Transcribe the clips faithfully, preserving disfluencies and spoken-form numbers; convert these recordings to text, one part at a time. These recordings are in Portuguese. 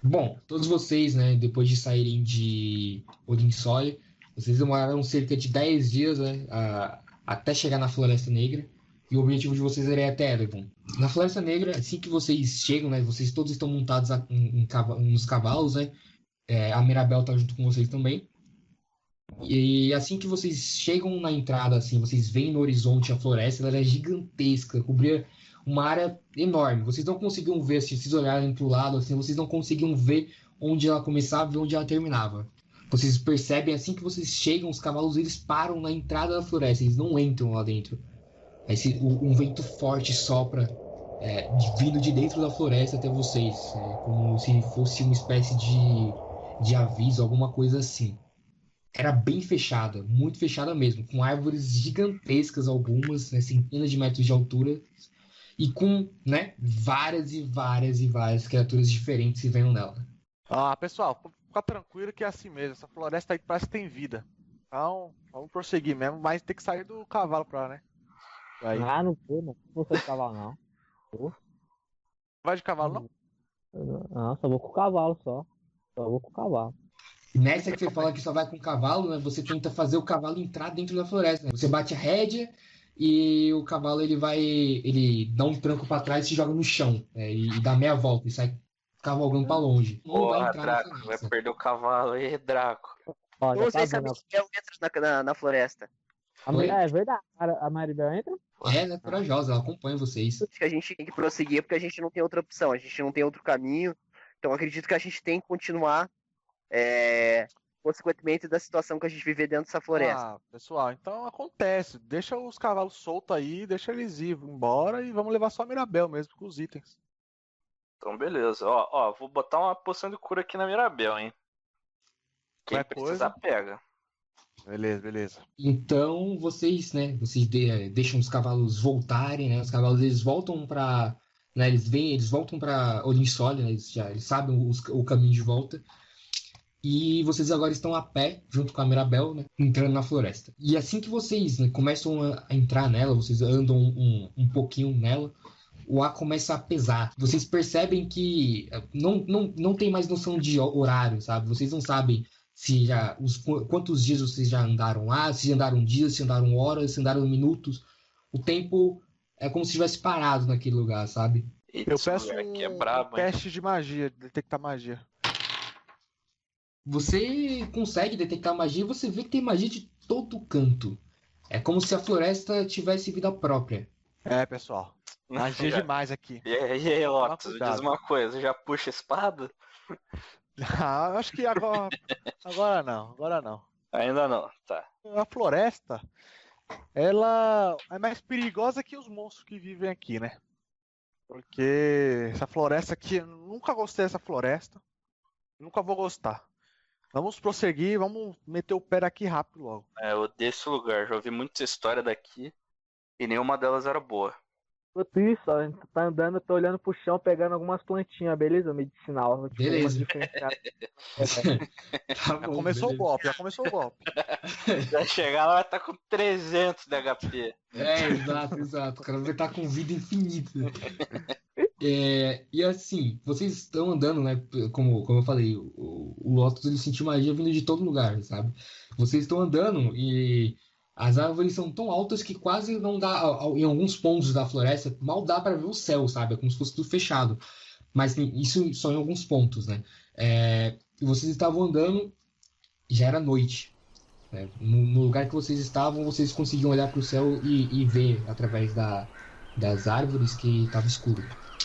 Bom, todos vocês, né, depois de saírem de Odinsoy, vocês demoraram cerca de dez dias, né, a- até chegar na Floresta Negra. E o objetivo de vocês era ir até Erebon. Na Floresta Negra, assim que vocês chegam, né, vocês todos estão montados a- em, em cava- nos cavalos, né? É, a Mirabel tá junto com vocês também. E assim que vocês chegam na entrada, assim, vocês veem no horizonte a floresta, ela era gigantesca, cobria uma área enorme. Vocês não conseguiam ver, se vocês olharem para o lado, assim, vocês não conseguiam ver onde ela começava e onde ela terminava. Vocês percebem, assim que vocês chegam, os cavalos eles param na entrada da floresta, eles não entram lá dentro. Aí se- o- um vento forte sopra, é, de- vindo de dentro da floresta até vocês, é, como se fosse uma espécie de, de aviso, alguma coisa assim. Era bem fechada, muito fechada mesmo, com árvores gigantescas, algumas, né, centenas de metros de altura, e com, né, várias e várias e várias criaturas diferentes que venham nela. Ah, pessoal, fica tranquilo que é assim mesmo. Essa floresta aí parece que tem vida. Então, vamos prosseguir mesmo, mas tem que sair do cavalo pra, né? Aí. Ah, não vou, não. Não vou de cavalo, não. Vou. Vai de cavalo, não? Não, só vou com o cavalo, só. Só vou com o cavalo. E nessa que você fala que só vai com o cavalo, né, você tenta fazer o cavalo entrar dentro da floresta. Né? Você bate a rédea e o cavalo ele vai, ele dá um tranco para trás e se joga no chão, né, e, e dá meia volta e sai cavalgando para longe. Não vai Porra, entrar na Draco, vai floresta. perder o cavalo aí, Draco. Ó, já Não tá sei se a vendo. Miguel entra na, na, na floresta. A Mar- É verdade. A a Maribel entra? É, ela é corajosa, ela acompanha vocês. Acho que a gente tem que prosseguir porque a gente não tem outra opção, a gente não tem outro caminho. Então acredito que a gente tem que continuar, é, consequentemente da situação que a gente vive dentro dessa floresta. Ah, pessoal, então acontece. Deixa os cavalos soltos aí, deixa eles ir embora e vamos levar só a Mirabel mesmo com os itens. Então, beleza. Ó, ó, vou botar uma poção de cura aqui na Mirabel, hein? Quem Qualquer precisar, coisa. pega. Beleza, beleza. Então vocês, né, vocês de- deixam os cavalos voltarem, né? Os cavalos eles voltam para, né, eles vêm, eles voltam para Odinsolle, né? Eles já eles sabem os- o caminho de volta. E vocês agora estão a pé, junto com a Mirabel, né, entrando na floresta. E assim que vocês, né, começam a a entrar nela, vocês andam um, um pouquinho nela, o ar começa a pesar. Vocês percebem que eh, não, não, não tem mais noção de ho- horário, sabe? Vocês não sabem se já os, qu- quantos dias vocês já andaram lá, se andaram dias, se andaram horas, se andaram minutos. O tempo é como se estivesse parado naquele lugar, sabe? Eita, Eu esse peço lugar aqui é um brabo, hein? teste de magia, detectar magia. Você consegue detectar magia e você vê que tem magia de todo canto. É como se a floresta tivesse vida própria. É, pessoal. Magia Já- demais aqui. E aí, e aí, Toma Lotus, cuidado. diz uma coisa, já puxa a espada? Ah, eu acho que agora. Agora não, agora não. Ainda não, tá. A floresta, ela é mais perigosa que os monstros que vivem aqui, né? Porque essa floresta aqui, eu nunca gostei dessa floresta. Nunca vou gostar. Vamos prosseguir, vamos meter o pé aqui rápido logo. É, eu odeio esse lugar, já ouvi muita história daqui e nenhuma delas era boa. Enquanto isso, ó, a gente tá andando, eu tô olhando pro chão, pegando algumas plantinhas, beleza? Medicinal. Tipo, Beleza. umas diferenciadas. Tá Já bom, começou o beleza. golpe, já começou o golpe. Vai chegar lá, vai estar com trezentos de H P. É, exato, exato. O cara vai estar com vida infinita. É, e assim, vocês estão andando, né? Como, como eu falei, o, o Lotus ele sentiu magia vindo de todo lugar, sabe? Vocês estão andando e as árvores são tão altas que quase não dá, em alguns pontos da floresta, mal dá para ver o céu, sabe? É como se fosse tudo fechado. Mas isso só em alguns pontos, né? É, e vocês estavam andando, já era noite. Né? No, no lugar que vocês estavam, vocês conseguiam olhar para o céu e, e ver através da, das árvores que estava escuro.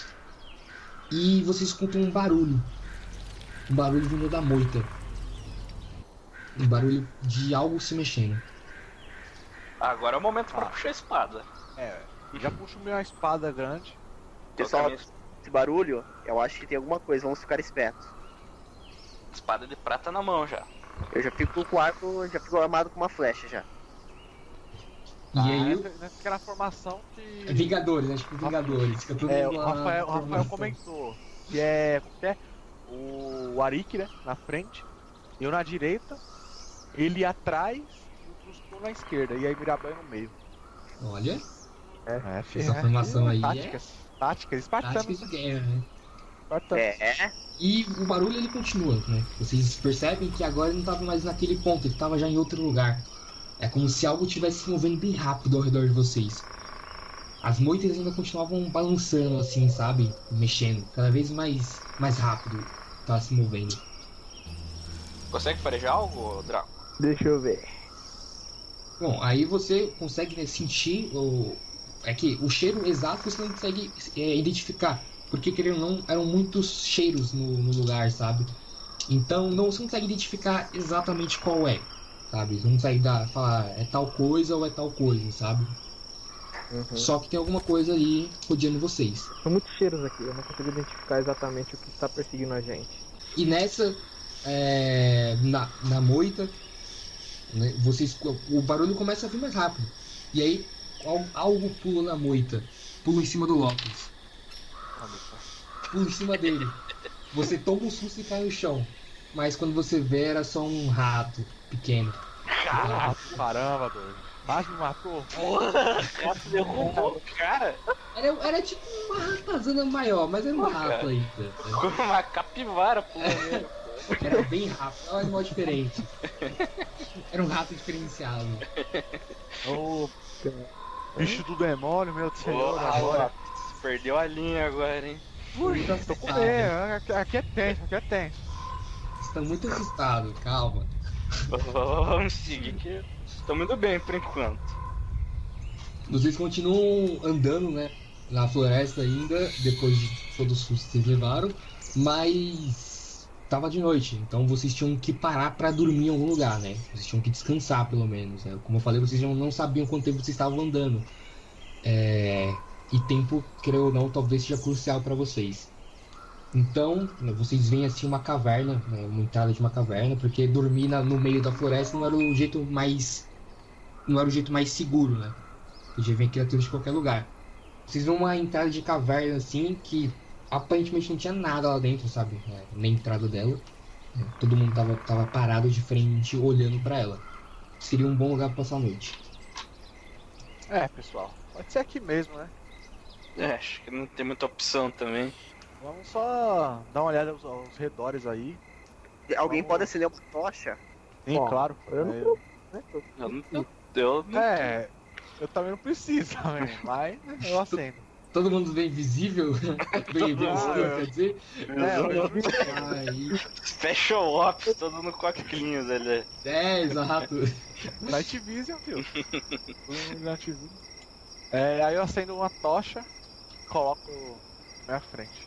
E vocês escutam um barulho. Um barulho vindo da moita. Um barulho de algo se mexendo. Agora é o momento pra Ah. puxar a espada. É, já puxo minha espada grande. Pessoal, Colocar esse barulho, eu acho que tem alguma coisa, vamos ficar espertos. minha espada de prata na mão já. Eu já fico com o arco, já fico armado com uma flecha já. E Ah, aí, nessa- naquela formação que. é Vingadores, né? Tipo Vingadores. Fica todo É, mundo o lá na Rafael, o Rafael formação. comentou que é, como que é o Arik, né, na frente, eu na direita, ele atrás e o Trustor na esquerda, e aí Mirabel no meio. Olha, É, essa formação aí é táticas, táticas, espartanas. táticas de guerra, né? Corta. É. E o barulho ele continua, né? Vocês percebem que agora ele não estava mais naquele ponto, ele estava já em outro lugar. É como se algo estivesse se movendo bem rápido ao redor de vocês. As moitas ainda continuavam balançando assim, sabe? Mexendo, cada vez mais, mais rápido tava se movendo. Consegue farejar algo, Draco? Deixa eu ver. Bom, aí você consegue, né, sentir o... É que o cheiro exato você não consegue é, identificar. Porque, querendo ou não, eram muitos cheiros no, no lugar, sabe? Então, não, você não consegue identificar exatamente qual é, sabe? Você não consegue dar, falar é tal coisa ou é tal coisa, sabe? Uhum. Só que tem alguma coisa ali rodeando vocês. São muitos cheiros aqui, eu não consigo identificar exatamente o que está perseguindo a gente. E nessa, é, na, na moita, né, vocês, o barulho começa a vir mais rápido. E aí, algo, algo pula na moita, pula em cima do Lopes. Pula em cima dele. Você toma um susto e cai no chão. Mas quando você vê, era só um rato pequeno. Ah, caramba, doido. Quase me matou. Porra, o gato derrubou o cara. Era, era tipo uma ratazana maior, mas era um Porra. rato ainda. Ficou uma capivara pulando. Era bem rápido, era um animal diferente. Era um rato diferenciado. Ô, bicho do demônio, meu senhor. Porra, Agora. perdeu a linha agora, hein? Ui, tô com medo. Aqui- Aqui é tenso, aqui é tenso. Vocês estão muito assustados, calma. Vamos seguir que estamos indo bem por enquanto. Vocês continuam andando, né? Na floresta ainda, depois de todo o susto que vocês levaram. Mas tava de noite, então vocês tinham que parar pra dormir em algum lugar, né? Vocês tinham que descansar, pelo menos, né? Como eu falei, vocês não não sabiam quanto tempo vocês estavam andando. É... E tempo, creio ou não, talvez seja crucial pra vocês. Então, né, vocês veem assim uma caverna, né, uma entrada de uma caverna, porque dormir na- no meio da floresta não era o jeito mais, não era o jeito mais seguro, né? Podia vir criaturas de qualquer lugar. Vocês veem uma entrada de caverna assim que aparentemente não tinha nada lá dentro, sabe? É, na entrada dela. É, todo mundo tava, tava parado de frente, olhando pra ela. Seria um bom lugar pra passar a noite. É, pessoal. Pode ser aqui mesmo, né? É, acho que não tem muita opção também. Vamos só dar uma olhada aos, aos redores aí. Alguém Vamos. pode acender uma tocha? Sim, Ó, claro. Eu não É, tô, né? tô- Eu não, eu, eu não É, eu também não preciso também, mas eu acendo. Todo mundo vem visível? Bem, bem Ah, escuro, é. quer dizer? É, eu, eu, Aí, Special Ops, todo no coquelinhos ali. é, exato. Night Vision, filho. Todo mundo Night Vision. É, aí eu acendo uma tocha e coloco na minha frente.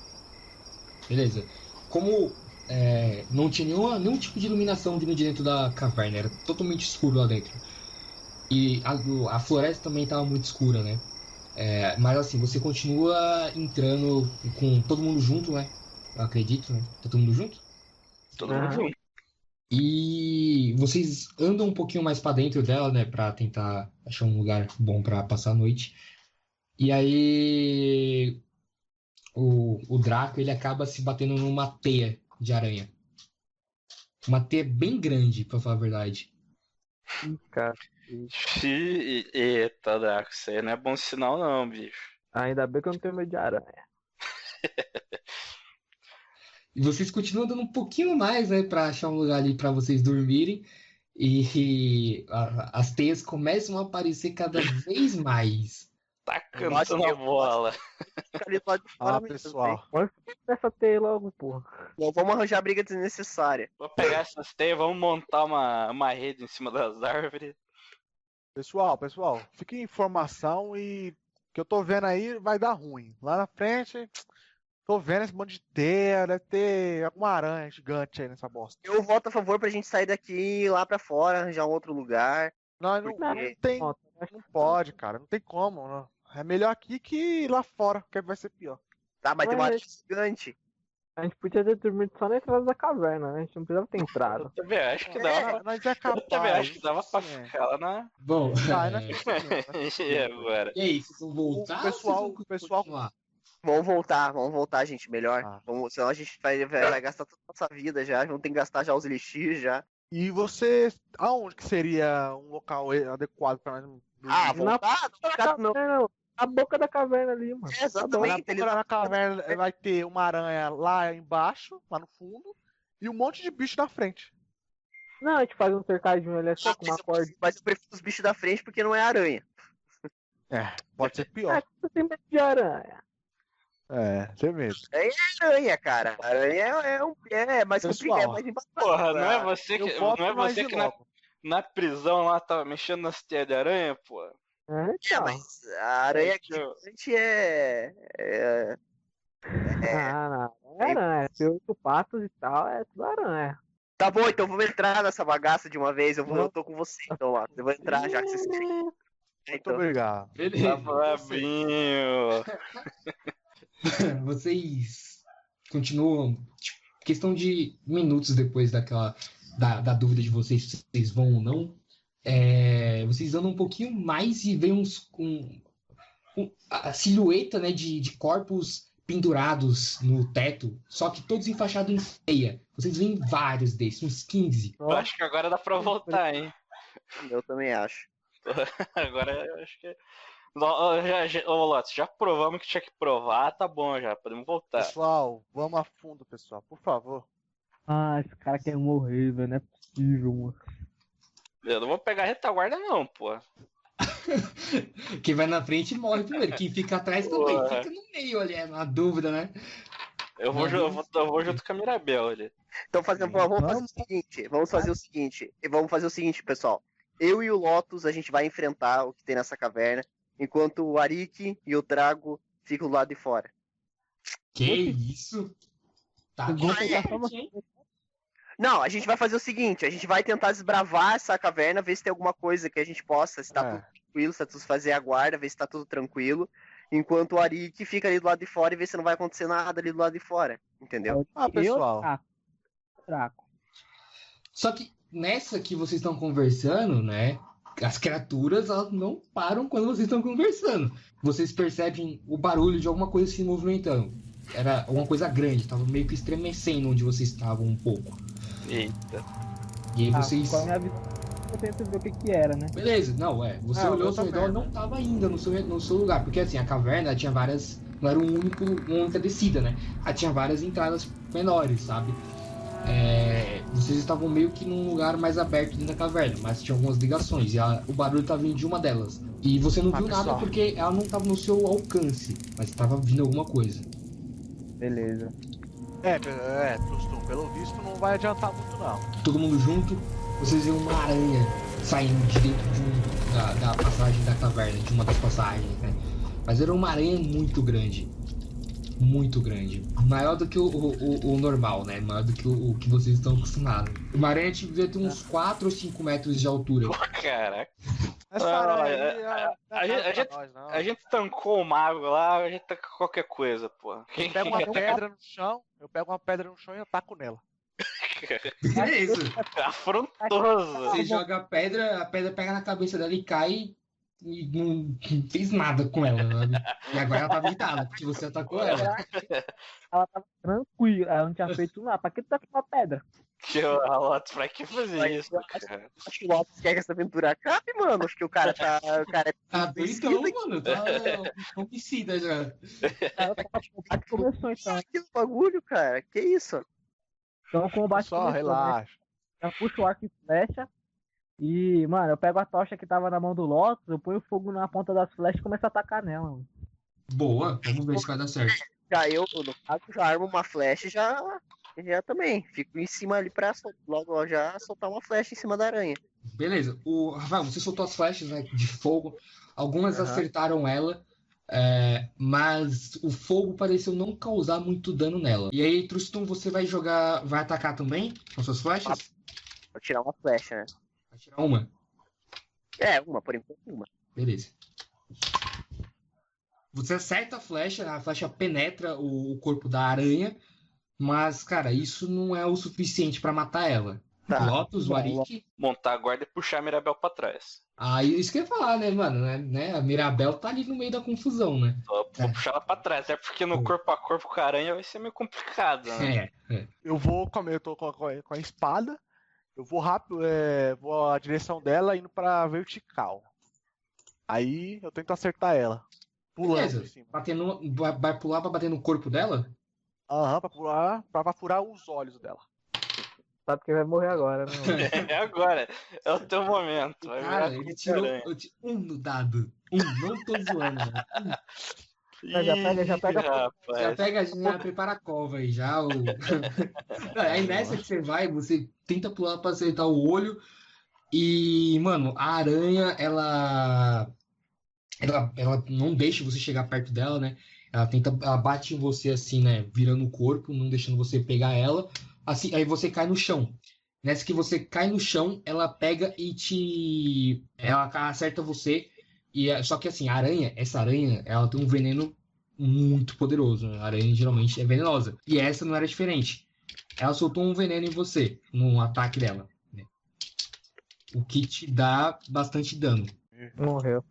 Beleza. Como é, não tinha nenhuma, nenhum tipo de iluminação vindo de dentro da caverna, era totalmente escuro lá dentro. E a, o- a floresta também estava muito escura, né? É, mas assim, você continua entrando com todo mundo junto, né? Eu acredito, né? Tá todo mundo junto? Todo Aham. mundo junto. E vocês andam um pouquinho mais pra dentro dela, né? Pra tentar achar um lugar bom pra passar a noite. E aí o, o Draco ele acaba se batendo numa teia de aranha. Uma teia bem grande, pra falar a verdade. Ih, cara. Ih, Eita, Draco, isso aí não é bom sinal não, bicho. Ainda bem que eu não tenho medo de aranha. E vocês continuam andando um pouquinho mais, né? Pra achar um lugar ali pra vocês dormirem. E a- as teias começam a aparecer cada vez mais. Tá Eu acho cantando que a eu- bola. Fica ali do lado de fora Ah, mesmo, pessoal. Vamos nessa teia logo, porra. Não vamos arranjar briga desnecessária. Vou pegar essas teias, vamos montar uma, uma rede em cima das árvores. Pessoal, pessoal, fique em informação e o que eu tô vendo aí vai dar ruim. Lá na frente, tô vendo esse monte de teia, deve ter alguma aranha gigante aí nessa bosta. Eu voto a favor pra gente sair daqui e ir lá pra fora, arranjar um outro lugar. Não, não, Por não quê? tem, Ó, não pode, cara, não tem como. Não. É melhor aqui que lá fora, que vai ser pior. Tá, mas tem uma Mas- área gigante. A gente podia ter dormido só na entrada da caverna, né? A gente não precisava ter entrado. Eu também acho que É, dava É, nós é pra, eu capaz. também acho que dava pra sim, é. ficar lá na. Bom, Vai, nós é, conseguimos, E agora? e aí, vocês vão voltar? O pessoal- ou vocês vão o pessoal- continuar? Vamos voltar, vamos voltar, gente, melhor. Ah. Vamos, senão a gente vai, vai, vai gastar toda a nossa vida já. Vamos ter que gastar já os elixir já. E você, aonde que seria um local adequado pra nós dormir? Ah, Na- voltar? Não, ficar- não, Não, a boca da caverna ali, mano. É, exatamente. Na, Ele na caverna vai ter uma aranha lá embaixo, lá no fundo, e um monte de bicho na frente. Não, a gente faz um cercadinho ali só com uma corda. Mas eu prefiro os bichos da frente porque não é aranha. É, pode ser Ah, pior. você tem medo de aranha. É, tem medo. É aranha, cara. Aranha é, é, um, é mais Pessoal, complicado, é mais embaçado. Porra, não é você Eu que, voto não é mais você de que na, logo. na prisão lá tava mexendo nas teias de aranha, pô? É, É, então. mas a aranha É que eu- gigante é. é... Ah, não. É aranha. Tem oito patos e tal, é tudo aranha. Tá bom, então vamos entrar nessa bagaça de uma vez. Eu, vou, eu tô com você, então, lá. Eu vou entrar já que vocês querem. Muito Então, obrigado. Tá Beleza. brabinho. Vocês continuam, tipo, questão de minutos depois daquela da, da dúvida de vocês se vocês vão ou não, é, vocês andam um pouquinho mais e veem uns um, um- a silhueta, né, de, de corpos pendurados no teto, só que todos enfaixados em teia. Vocês veem vários desses, uns quinze. Eu acho que agora dá pra voltar, hein? eu também acho. Agora eu acho que. Ó, já, já, ô, Lotus, já provamos que tinha que provar, tá bom já, podemos voltar. Pessoal, vamos a fundo, pessoal, por favor. Ah, esse cara quer morrer, velho. Não é possível, mano. Eu não vou pegar a retaguarda, não, pô. Quem vai na frente morre primeiro. Quem fica atrás também. Porra. Fica no meio ali, é uma dúvida, né? Eu vou, Não, ju- eu vou, eu vou junto com a Mirabel ali. Então fazendo, vamos fazer o seguinte, vamos fazer o seguinte, vamos fazer o seguinte, pessoal. Eu e o Lotus, a gente vai enfrentar o que tem nessa caverna, enquanto o Arik e o Drago ficam do lado de fora. Que isso? Tá Eu vou bem pegar só forte, hein? Não, a gente vai fazer o seguinte, a gente vai tentar desbravar essa caverna, ver se tem alguma coisa que a gente possa, se tá É. tudo tranquilo, se tá tudo fazer a guarda, ver se tá tudo tranquilo, enquanto o Arik fica ali do lado de fora e vê se não vai acontecer nada ali do lado de fora, entendeu? Ah, pessoal. Traco. Traco. Só que nessa que vocês estão conversando, né? As criaturas elas não param quando vocês estão conversando. Vocês percebem o barulho de alguma coisa se movimentando. Era alguma coisa grande, tava meio que estremecendo onde vocês estavam um pouco. Eita. E aí Ah, vocês. com a minha visão, eu tento ver o que que era, né? Beleza, não, é. Você É, olhou eu ao seu também, redor, né? não tava ainda no seu, no seu lugar. Porque assim, a caverna tinha várias. Não era um único, uma única descida, né? Ela tinha várias entradas menores, sabe? É, vocês estavam meio que num lugar mais aberto dentro da caverna, mas tinha algumas ligações. E a- o barulho estava vindo de uma delas. E você não Ah, viu nada pessoal. porque ela não estava no seu alcance, mas estava vindo alguma coisa. Beleza. É, pe- é, Tustum, pelo visto não vai adiantar muito não. Todo mundo junto, vocês viram uma aranha saindo de dentro de um, da, da passagem da caverna, de uma das passagens, né? Mas era uma aranha muito grande. Muito grande. Maior do que o, o, o- o normal, né? Maior do que o, o que vocês estão acostumados. Uma aranha devia ter uns quatro ou cinco metros de altura. Pô, caraca. Essa Ah, aranha é, aí, é, é- a gente- não é a pra gente- nós, não. A gente tancou o mago lá, a gente taca qualquer coisa, pô. Quem Eu pego quem uma quer pedra no chão, eu pego uma pedra no chão e eu taco nela. É isso. tacar? Afrontoso. Você joga a pedra, a pedra pega na cabeça dela e cai e não fez nada com ela. Né? E agora ela tá virada, porque você atacou ela. Ela tava tranquila, ela não tinha feito nada. Pra que tu tá com uma pedra? Que o Lotus, pra que fazer isso, cara? Acho que o Lotus quer que essa aventura acabe, mano. Acho que o cara tá. O cara é Tá bem então, mano. Tá um homicida já. Ela tá com o combate começou então. que bagulho, cara. Que isso? Então o combate Só começou, né? relaxa. Eu puxo o arco e flecha. E, mano, eu pego a tocha que tava na mão do Lotus, eu ponho fogo na ponta das flechas e começo a atacar nela, mano. Boa, vamos ver se vai dar certo. Já eu, no caso, já armo uma flecha e já. Já também. Fico em cima ali pra sol- logo já soltar uma flecha em cima da aranha. Beleza. O Rafael, você soltou as flechas, né, de fogo. Algumas Aham. acertaram ela, é, mas o fogo pareceu não causar muito dano nela. E aí, Trustum, você vai jogar, vai atacar também com suas flechas? Vou tirar uma flecha, né? Vai tirar uma. É, uma, por enquanto, uma. Beleza. Você acerta a flecha, a flecha penetra o, o corpo da aranha, mas, cara, isso não é o suficiente pra matar ela. Tá. Lotus, o Arik. Montar a guarda e puxar a Mirabel pra trás. Ah, isso que eu ia falar, né, mano? Né, né? A Mirabel tá ali no meio da confusão, né? Vou vou É. puxar ela pra trás, é porque no Hum. corpo a corpo com a aranha vai ser meio complicado, né? É, é. Eu vou, como eu tô com a, com a espada, eu vou rápido, é, vou a direção dela indo pra vertical. Aí eu tento acertar ela. pulando Beleza. em cima. Batendo, vai, vai pular pra bater no corpo dela? Aham, pra pular, pra, pra furar os olhos dela. Sabe que vai morrer agora, né, mano? É agora. É o teu momento. Vai Cara, virar ele tirou aranha. eu ti- um no dado. Um, não tô zoando, mano. Um. Já pega- já pega- Ih, rapaz. Já pega, já prepara a cova aí, já. O... Não, aí nessa que você vai, você tenta pular pra acertar o olho. E, mano, a aranha, ela. Ela, ela não deixa você chegar perto dela, né? Ela tenta, ela bate em você assim, né? Virando o corpo, não deixando você pegar ela. Assim, aí você cai no chão. Nessa que você cai no chão, ela pega e te. Ela acerta você. E, é- só que assim, a aranha, essa aranha, ela tem um veneno muito poderoso, né? A aranha geralmente é venenosa. E essa não era diferente. Ela soltou um veneno em você, no ataque dela, né? O que te dá bastante dano. Morreu.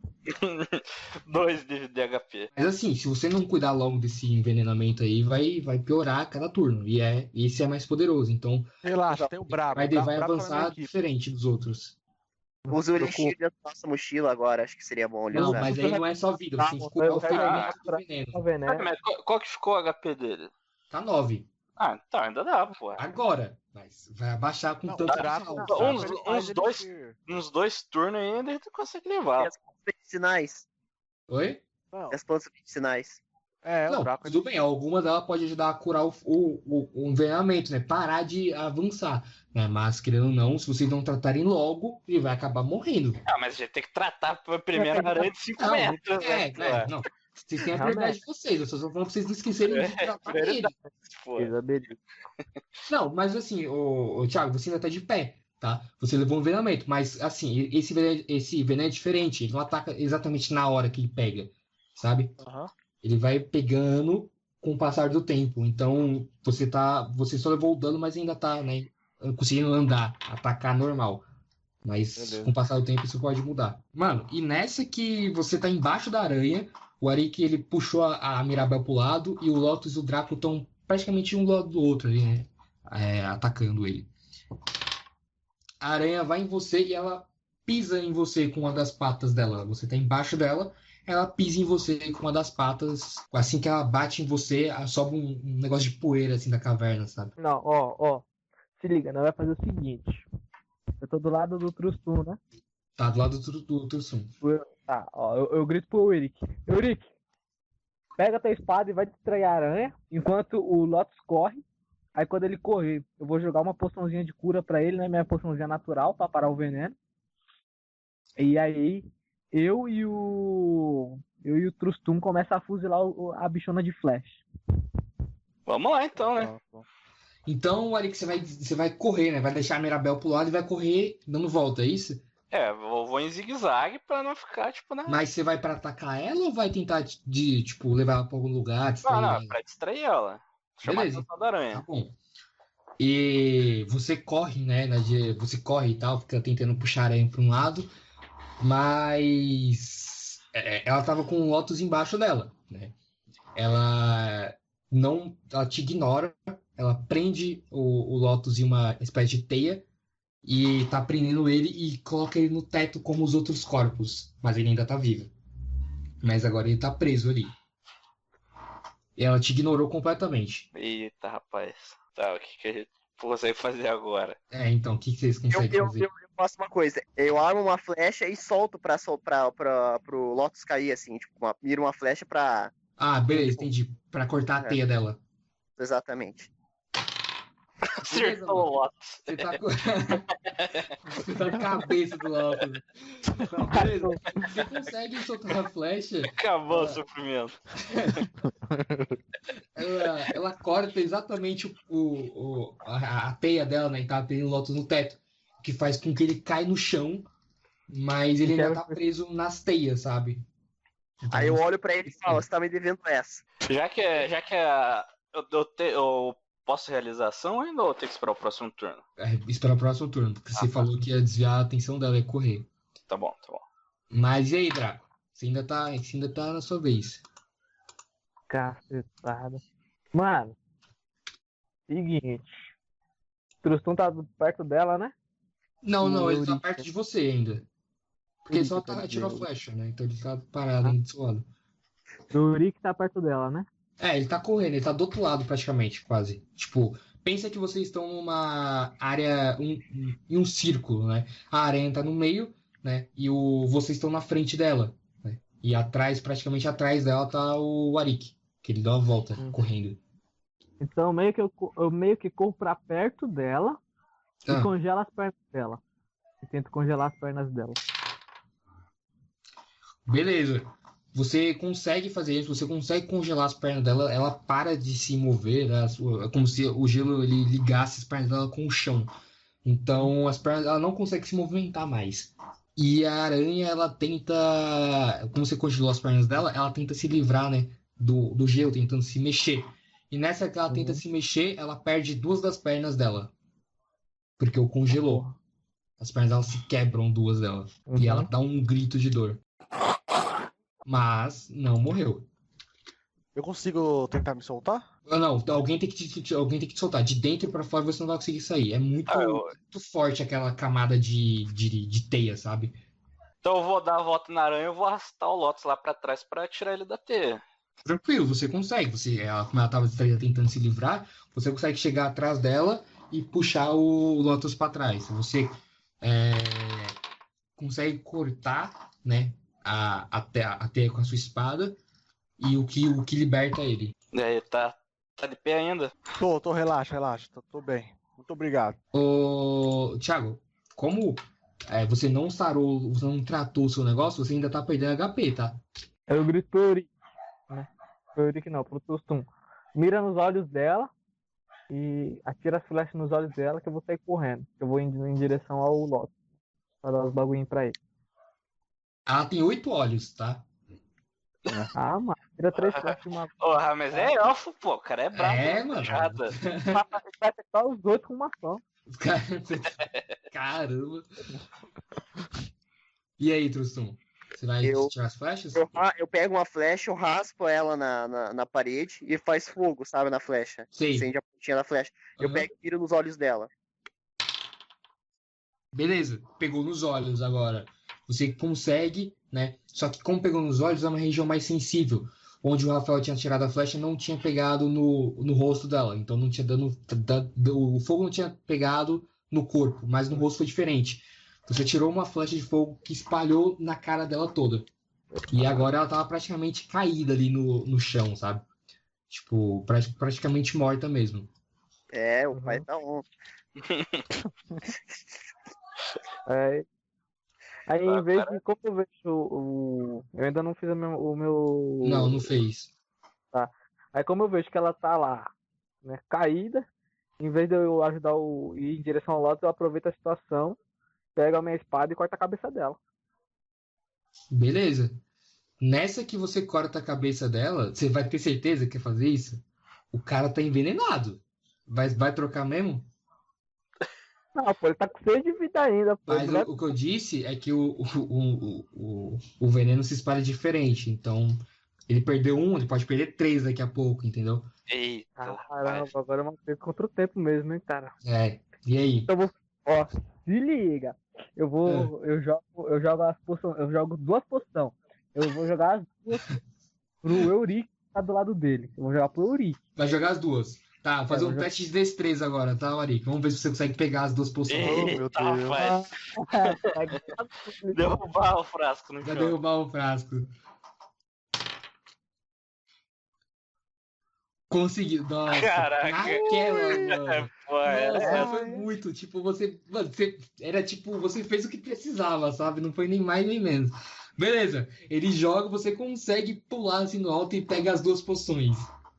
Dois de, de H P. Mas assim, se você não cuidar logo desse envenenamento aí, vai, vai piorar a cada turno. E é, esse é mais poderoso. Então, Relaxa, tem o Brabo. vai, o Brabo, vai Brabo tá na minha avançar equipe. diferente dos outros. Usa o Eu elixir da nossa mochila agora, acho que seria bom ele Não, usar. mas aí não é só vida, você tem que curar o ferimento do O veneno. veneno. Mas qual, qual que ficou o H P dele? Tá nove. Ah, então ainda dá, pô. Agora. Mas vai abaixar com Não, tanto o Brabo, sal. o Uns- Brabo, ele faz uns dois- elixir. Uns dois turnos ainda ele consegue E levar. as plantas medicinais. Oi? Não, E as plantas medicinais. é, o Não, Brabo. tudo bem. Algumas delas podem ajudar a curar o, o, o, o envenenamento, né? Parar de avançar. Né? Mas, querendo ou não, se vocês não tratarem logo, ele vai acabar morrendo. Ah, mas a gente tem que tratar a primeira aranha de cinco Não, metros, é, né? é, não. Vocês têm a Realmente. prioridade de vocês. Eu só tô falando pra vocês não esquecerem de tratar ele. Verdade, pô. Beleza, beleza. Não, mas assim, o, Thiago, você ainda tá de pé, tá? Você levou um envenenamento, mas assim, esse veneno, esse veneno é diferente. Ele não ataca exatamente na hora que ele pega, sabe? Aham. Ele vai pegando com o passar do tempo. Então, você tá. Você só levou o dano, mas ainda tá, né? Conseguindo andar, atacar normal. Mas Beleza. com o passar do tempo isso pode mudar. Mano, e nessa que você tá embaixo da aranha, o Arik ele puxou a, a Mirabel pro lado e o Lotus e o Draco estão praticamente um do lado do outro ali, né? É, atacando ele. A aranha vai em você e ela pisa em você com uma das patas dela. Você tá embaixo dela, ela pisa em você com uma das patas. Assim que ela bate em você, sobe um, um negócio de poeira assim da caverna, sabe? Não, ó, ó. Se liga, nós vai fazer o seguinte. Eu tô do lado do Trustum, né? Tá do lado do, do, do Tursum. Tá, ó, eu, eu grito pro Euric. Euric, pega tua espada e vai distrair a aranha, enquanto o Lotus corre. Aí quando ele correr, eu vou jogar uma poçãozinha de cura pra ele, né? Minha poçãozinha natural, pra parar o veneno. E aí, eu e o... Eu e o Trustum começa a fuzilar o- a bichona de flash. Vamos lá então, né? Tá, tá. Então, Arik, você vai, você vai correr, né? Vai deixar a Mirabel pro lado e vai correr dando volta, é isso? É, vou, vou em zigue-zague pra não ficar, tipo, na. Mas você vai pra atacar ela ou vai tentar de, tipo, levar ela pra algum lugar? Não, distrair não, ela? pra distrair ela. Chamar a Beleza. atenção da Tá aranha. bom. E você corre, né? na de- Você corre e tal, fica tentando puxar a aranha pra um lado, mas é, ela tava com o Lotus embaixo dela, né? Ela não, ela te ignora, ela prende o, o Lotus em uma espécie de teia e tá prendendo ele e coloca ele no teto como os outros corpos, mas ele ainda tá vivo. Mas agora ele tá preso ali. E ela te ignorou completamente. Eita, rapaz. Tá, o que, que a gente consegue fazer agora? É, então, o que, que vocês Eu, conseguem eu, fazer? eu, eu faço uma coisa. Eu armo uma flecha e solto pra, sol- pra, pra, pro Lotus cair, assim. Tipo, uma, miro uma flecha pra... Ah, beleza, entendi. Pra cortar a É. teia dela. Exatamente. Acertou o Lotus. Você tá com. Você tá na cabeça do Lotus. Não, beleza. Você consegue soltar a flecha. Acabou o Ah. sofrimento. Ela, ela corta exatamente o, o, o- a, a teia dela, né? E tá tendo o Lotus no teto. Que faz com que ele caia no chão. Mas ele ainda tá preso nas teias, sabe? Então, Aí eu olho pra ele e falo, você tá me devendo essa. Já que é. Já que é. Eu, eu, te- eu posso realização ou ainda vou ter que esperar o próximo turno? É, espera o próximo turno. Porque você Ah, tá. falou que ia desviar a atenção dela e correr. Tá bom, tá bom. Mas e aí, Draco? Você ainda tá, você ainda tá na sua vez. Cacetada. Mano, seguinte. Trustum tá perto dela, né? Não, não, O ele tá Eurica. perto de você ainda. Porque ele só Eurica, tá, quer tirou a dizer. flecha, né? Então ele tá parado ainda do seu lado. O Uric tá perto dela, né? É, ele tá correndo, ele tá do outro lado praticamente, quase. Tipo, pensa que vocês estão numa área, um, um- em um círculo, né? A aranha tá no meio, né? E o, vocês estão na frente dela, né? E atrás, praticamente atrás dela, tá o Arik, que ele dá uma volta, Hum. correndo. Então meio que eu, co- eu meio que corro pra perto dela e Ah. congelo as pernas dela. E tento congelar as pernas dela. Beleza. Você consegue fazer isso, você consegue congelar as pernas dela, ela para de se mover, né? É como se o gelo ele ligasse as pernas dela com o chão. Então as pernas ela não consegue se movimentar mais. E a aranha ela tenta, como você congelou as pernas dela, ela tenta se livrar, né, do, do gelo, tentando se mexer. E nessa que ela tenta Uhum. se mexer, ela perde duas das pernas dela. Porque o congelou. Porra. As pernas dela se quebram, duas dela. Uhum. E ela dá um grito de dor. Mas não morreu. Eu consigo tentar me soltar? Ah, não, alguém tem que te, te- alguém tem que te soltar. De dentro pra fora você não vai conseguir sair. É muito, Ah, eu- muito forte aquela camada de, de, de teia, sabe? Então eu vou dar a volta na aranha e eu vou arrastar o Lotus lá pra trás pra tirar ele da teia. Tranquilo, você consegue. Você, ela, como ela tava tentando se livrar, você consegue chegar atrás dela e puxar o Lotus pra trás. Você é, consegue cortar, né, a, a, te- a teia com a sua espada e o que, o que liberta ele. E aí, tá, tá de pé ainda? Tô, tô, relaxa, relaxa, tô, tô bem. Muito obrigado. Ô, Thiago, como é, você não sarou, você não tratou o seu negócio, você ainda tá perdendo H P, tá? Eu grito pro Uric, né? Pro Uric não, pro Tustum. Mira nos olhos dela e atira as flechas nos olhos dela que eu vou sair correndo. Eu vou indo em direção ao Lotus. Pra dar os bagulhinhos pra ele. Ela tem oito olhos, tá? Ah, mano, tira três flechas de uma. Porra, mas é elfo, pô, o cara é brabo. É, né, mano. puxada. Vai acertar os dois com uma só. Os caras- Caramba. E aí, Trustum? Você vai Eu- tirar as flechas? Eu, ra- eu pego uma flecha, eu raspo ela na, na, na parede e faz fogo, sabe, na flecha. Sei. Acende a pontinha da flecha. Eu Aham. pego e tiro nos olhos dela. Beleza, pegou nos olhos agora. Você consegue, né? Só que como pegou nos olhos, é uma região mais sensível. Onde o Rafael tinha tirado a flecha, não tinha pegado no, no rosto dela. Então não tinha dano. Da, do- o fogo não tinha pegado no corpo, mas no rosto foi diferente. Você tirou uma flecha de fogo que espalhou na cara dela toda. E agora ela tava praticamente caída ali no, no chão, sabe? Tipo, pra- praticamente morta mesmo. É, o Uhum. pai tá on. É. Aí Ah, em vez cara. de. Como eu vejo o. Eu ainda não fiz o meu. O meu... Não, não fez. Aí como eu vejo que ela tá lá, né, caída, em vez de eu ajudar o ir em direção ao Lotus, eu aproveito a situação, pego a minha espada e corto a cabeça dela. Beleza. Nessa que você corta a cabeça dela, você vai ter certeza que quer fazer isso? O cara tá envenenado. Vai, vai trocar mesmo? Não, pô, ele tá com seis de vida ainda, pô. Mas ele vai- o, o que eu disse é que o, o, o, o, o veneno se espalha diferente. Então, ele perdeu um, ele pode perder três daqui a pouco, entendeu? Eita, Ah, vai. caramba, agora é uma coisa contra o tempo mesmo, hein, cara. É. E aí? Então eu vou. Ó, se liga. Eu vou. Eu jogo. Eu jogo as poções. Eu jogo duas poções. Eu vou jogar as duas pro Euric que tá do lado dele. Eu vou jogar pro Euric. Vai jogar as duas. Tá, vou fazer É, um vou teste de destreza agora, tá, Arik? Vamos ver se você consegue pegar as duas poções. Oh, meu Eita, Deus. vai derrubar o frasco no Vai chão. derrubar o frasco. Conseguiu. Nossa, Caraca. naquela, mano. Pô, é, Nossa, é, foi muito. Tipo, você, mano, você. Era tipo, você fez o que precisava, sabe? Não foi nem mais nem menos. Beleza. Ele joga, você consegue pular assim no alto e pega as duas poções.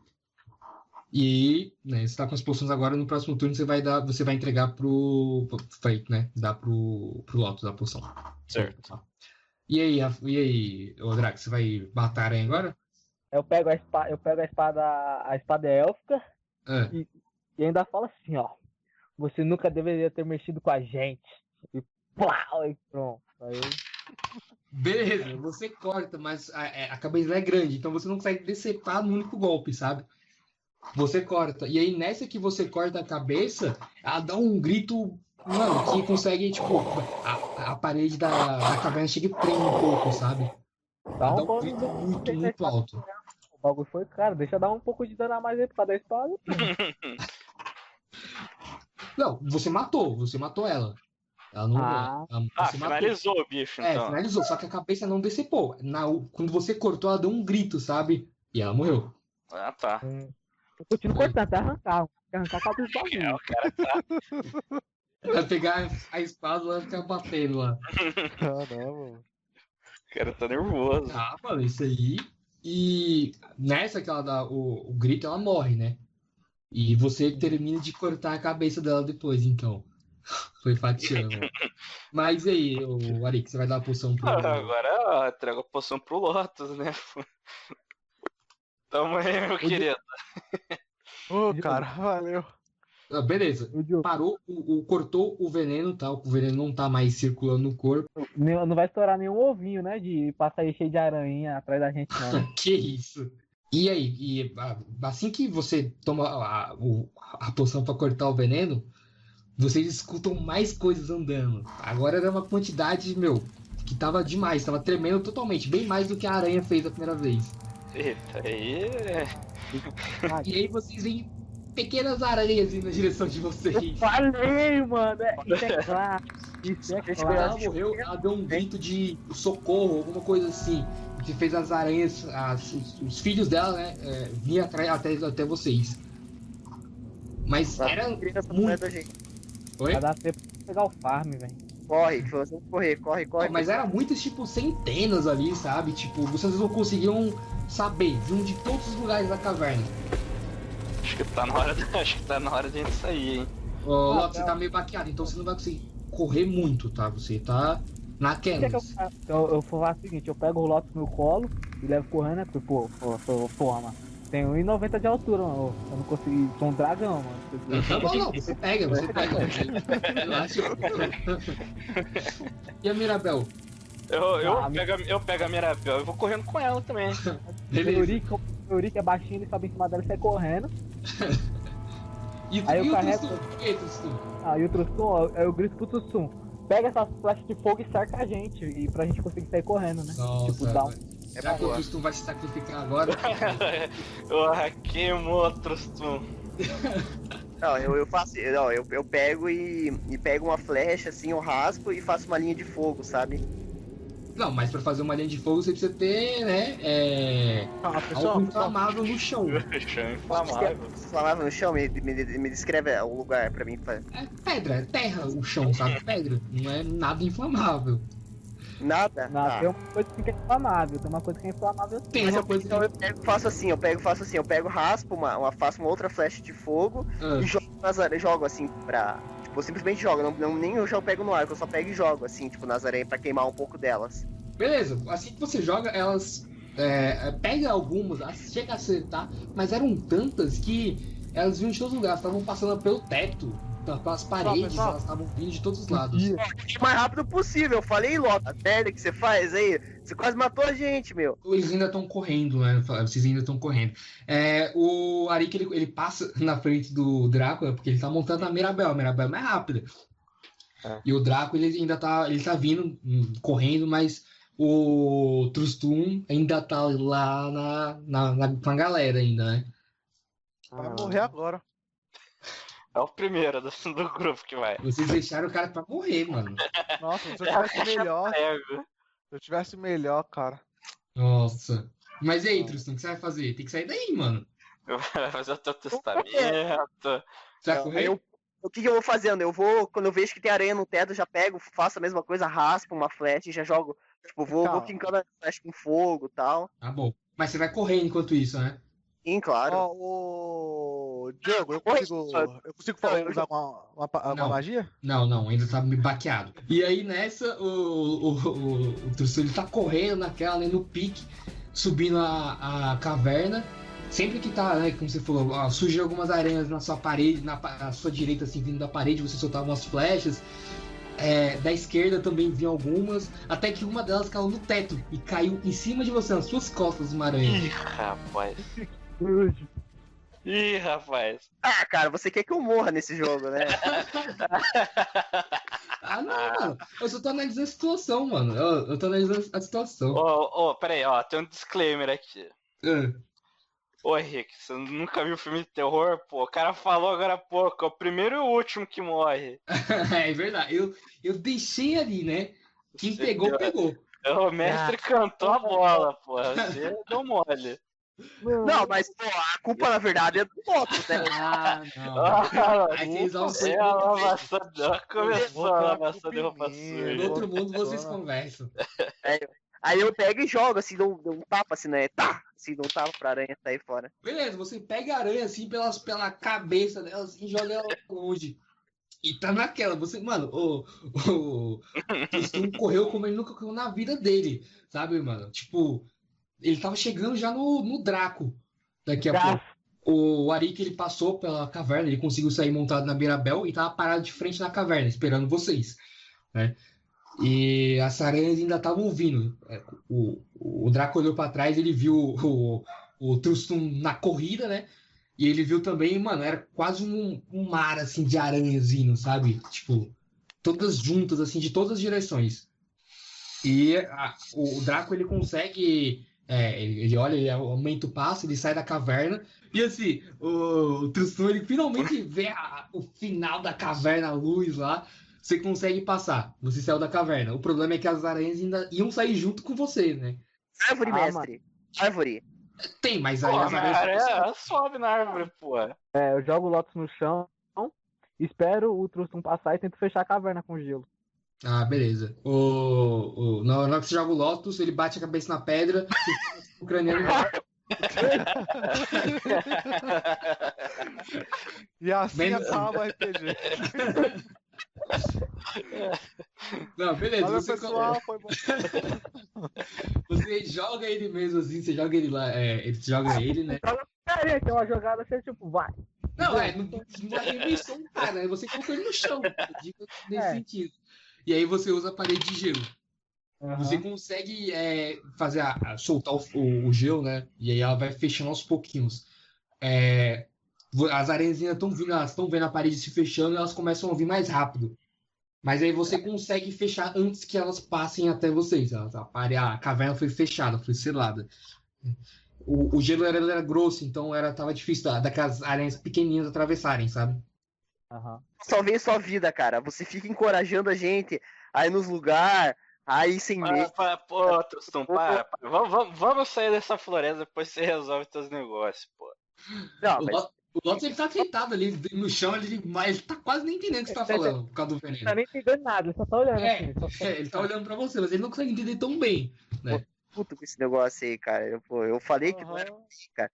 E, né, você tá com as poções agora, no próximo turno você vai dar. Você vai entregar pro. Vai, né? Dar pro, pro Lotus a poção. Certo. E aí, Raf- e aí, ô Drax, você vai matar a aranha agora? Eu pego a espada. Eu pego a espada. A espada élfica. Ah, E ainda fala assim, ó. Você nunca deveria ter mexido com a gente. E plau, e pronto. Aí eu... beleza, você corta, mas a, a- a cabeça dela é grande, então você não consegue decepar no único golpe, sabe? Você corta. E aí, nessa que você corta a cabeça, ela dá um grito, mano, que consegue, tipo, a, a parede da, da caverna chega e treme um pouco, sabe? Dá Dá um um pouco grito de muito, muito alto. O bagulho foi, cara, deixa eu dar um pouco de dano a mais aí por causa da espada. Não, você matou, você matou ela. Ela não. Ah. ela- Ah, você matou. finalizou o bicho, É, então. finalizou, só que a cabeça não decepou. Na, quando você cortou, ela deu um grito, sabe? E ela morreu. Ah, tá. Eu continuo cortando até arrancar. Até arrancar a cabeça do É, bagulho. o cara tá. Vai pegar a espada e vai ficar batendo lá. Ah, não, mano. O cara tá nervoso. Ah, mano, isso aí. E nessa que ela dá o, o grito, ela morre, né? E você termina de cortar a cabeça dela depois, então. Foi fatiando. Mas e aí, o Arik, você vai dar a poção pro. Ah, agora ó, trago a poção pro Lotus, né? Tamo aí, meu querido. Ô, cara, valeu. Ah, beleza. O Diogo, Parou, o, o- cortou o veneno, tá? O veneno não tá mais circulando no corpo. nem- não vai estourar nenhum ovinho, né? De passar aí cheio de aranha atrás da gente, não. Né? Que isso? E aí, e, ah, assim que você toma a, o- a poção pra cortar o veneno, vocês escutam mais coisas andando. Agora era uma quantidade, meu, que tava demais, tava tremendo totalmente, bem mais do que a aranha fez a primeira vez. Eita, aí. é- E aí vocês veem pequenas aranhas indo na direção de vocês. Falei, mano! É, isso é claro. Isso é Quando ela claro. morreu, ela deu um grito de socorro, alguma coisa assim. Que fez as aranhas, as- os, os filhos dela, né, é, vir atrás até, até vocês. Mas era Criança muito. atrás da gente. Oi? Vai dar tempo pra pegar o farm, velho. Corre, que você tem que correr, corre, corre. Não, mas era muitas, tipo, centenas ali, sabe? Tipo, vocês não conseguiam saber. Vinham de todos os lugares da caverna. Acho que tá na hora, de- acho que tá na hora de a gente sair, hein? Ô, Ah, Loto, você não. tá meio baqueado, então você não vai conseguir correr muito, tá? Você tá O que é que eu naquelas. faço? Então eu vou fazer o seguinte, eu pego o Lotus no colo e levo correndo, né? Porque, pô, pô, pô, porra, mano. Tem um e noventa de altura, mano. Eu não consegui. Sou um dragão, mano. Tá bom, não, você pega, você pega. Relaxa. E a Mirabel? Eu, eu, Ah, pego, a- eu pego a Mirabel e vou correndo com ela também. O Beleza. Euric, o Euric é baixinho, ele sobe em cima dela e sai correndo. E, Aí eu e o carrego- Tustum? E o Tustum? Aí o Trustum, eu grito pro Tussum. Pega essas flechas de fogo e cerca a gente. E pra gente conseguir sair correndo, né? Nossa, Tipo, dá um... É será que o boa. Tustum vai se sacrificar agora? Eu hackei outros, tu. Não, eu, eu faço. Não, eu, eu pego e, e pego uma flecha, assim, eu raspo e faço uma linha de fogo, sabe? Não, mas pra fazer uma linha de fogo você precisa ter, né, é... Ah, algo pessoal, pessoal, inflamável no chão. Chão inflamável. Falava no chão, me, me, me descreve o lugar pra mim. Pra... É pedra, é terra o chão, sabe? Pedra, não é nada inflamável. Nada? Não, Tá. tem uma coisa que é inflamável, tem uma coisa que é inflamável. Tem Mas uma eu, coisa então que... eu pego, faço assim, eu pego, faço assim, eu pego, raspo uma, uma faço uma outra flecha de fogo Ah, e jogo nas aranhas, jogo assim pra. Tipo, eu simplesmente jogo, não, não, nem eu já pego no arco, eu só pego e jogo assim, tipo, nas aranhas pra queimar um pouco delas. beleza, assim que você joga, elas... É, pega algumas, chega a acertar, mas eram tantas que elas vinham de todos os lugares, estavam passando pelo teto, pelas paredes, pessoal. elas estavam vindo de todos os lados. O mais rápido possível, eu falei, Lota, a merda que você faz aí, você quase matou a gente, meu. Eles ainda estão correndo, né? Vocês ainda estão correndo. É, o Arik, ele, ele passa na frente do Drácula, porque ele tá montando a Mirabel. A Mirabel é mais rápida. É. E o Drácula, ele ainda tá, ele tá vindo, hum, correndo, mas o Trustum ainda tá lá na, na, na, com a galera ainda, né? vai morrer agora. É o primeiro do, do grupo que vai. Vocês deixaram o cara pra morrer, mano. Nossa, se eu tivesse melhor, Pego. se eu tivesse melhor, cara. Nossa. Mas e aí, Trustum, o que você vai fazer? Tem que sair daí, mano. Vai fazer o teu testamento. Você vai Não, correr? eu- O que, que eu vou fazendo? Eu vou, quando eu vejo que tem aranha no teto, eu já pego, faço a mesma coisa, raspo uma flecha e já jogo. Tipo, vou, vou Calma. quincando a flecha com fogo e tal. Tá bom. Mas você vai correr enquanto isso, né? Sim, claro. Ó, o Diogo, eu Oi, consigo, só- eu consigo Não, fa- eu usar uma, uma, pa- uma Não. magia? Não, não, ainda tá me baqueado. E aí nessa, o, o, o, o Trustum, ele tá correndo naquela, né, no pique, subindo a, a caverna. Sempre que tá, né, como você falou, ó, surgiu algumas aranhas na sua parede, na, pa- na sua direita, assim, vindo da parede, você soltava umas flechas. É, da esquerda também vinha algumas, até que uma delas caiu no teto e caiu em cima de você, nas suas costas, uma aranha. Ih, rapaz. Ui, Ih, rapaz. Ah, cara, você quer que eu morra nesse jogo, né? Ah, não, mano. Eu só tô analisando a situação, mano. Eu, eu tô analisando a situação. Ô, ô, peraí, ó, tem um disclaimer aqui. Ah. Ô, Henrique, você nunca viu filme de terror? Pô, o cara falou agora há pouco, é o primeiro e o último que morre. É verdade. Eu, eu deixei ali, né? Quem Você pegou, deu- pegou. O mestre cantou a bola, pô. Você deu mole. Não, mas, pô, a culpa, na verdade, é do Lotus, né? Ah, não. Ah, Aí vocês vão é a lavação. Começou a lavação de roupa No suja. outro mundo vocês conversam. Aí eu pego e jogo, assim, dou, dou um tapa, assim, né? Tá! Assim, dou um tapa pra aranha sair fora. Beleza, você pega a aranha assim pelas, pela cabeça dela assim, e joga ela longe. E tá naquela, você, mano, o, o, o Tustum correu como ele nunca correu na vida dele, sabe, mano? Tipo, ele tava chegando já no, no Draco daqui a Tá. pouco. O Arik, ele passou pela caverna, ele conseguiu sair montado na Mirabel e tava parado de frente na caverna, esperando vocês, né? E as aranhas ainda estavam vindo. O, o Draco olhou pra trás, ele viu o, o Trustum na corrida, né? E ele viu também, mano, era quase um, um mar, assim, de aranhas vindo, sabe? Tipo, todas juntas, assim, de todas as direções. E a- o, o Draco, ele consegue... é, ele, ele olha, ele aumenta o passo, ele sai da caverna. E, assim, o, o Trustum, ele finalmente vê a- o final da caverna, a luz lá. Você consegue passar. Você saiu da caverna. O problema é que as aranhas ainda iam sair junto com você, né? Árvore, Ah, mestre. Árvore. Tem, mas aí Pô, as mas aranhas... é, sobe na árvore, pô. É, eu jogo o Lotus no chão, espero o Trustum passar e tento fechar a caverna com gelo. Ah, beleza. O, o, na hora que você joga o Lotus, ele bate a cabeça na pedra, o craniano morre. E assim Menos- acaba o R P G. Não, beleza. Valeu, Você, pessoal. Foi bom. você joga ele mesmo assim, você joga ele lá, é, ele joga ele, né? É, que é uma jogada que é tipo, vai. Não, é, não, não é invenção do cara, né? Você colocou ele no chão. Dica nesse É. sentido. E aí você usa a parede de gelo. Aham. Você consegue é, fazer a, a- soltar o, o- o gelo, né? E aí ela vai fechando aos pouquinhos. É, vo- as aranhas ainda estão vindo, elas estão vendo a parede se fechando e elas começam a vir mais rápido. Mas aí você consegue fechar antes que elas passem até vocês. Elas- A, pare- a caverna foi fechada, foi selada. O, o gelo era, era grosso, então era, tava difícil da- daquelas aranhas pequenininhas atravessarem, sabe? Aham. Só vem sua vida, cara. Você fica encorajando a gente aí nos lugares, aí sem Para, medo. para, pô, Trustum, para, para. Vamos, vamos, vamos sair dessa floresta, depois você resolve teus negócios, pô. Não, O mas Lot- o Lotus, ele tá deitado ali no chão, ele, mas ele tá quase nem entendendo o que você tá falando por causa do Não tá veneno. nem entendendo nada, ele só tá olhando É, assim. Só... é, ele tá olhando pra você, mas ele não consegue entender tão bem, né? puto com esse negócio aí, cara. Eu, pô, eu falei que não era Aham. assim, cara.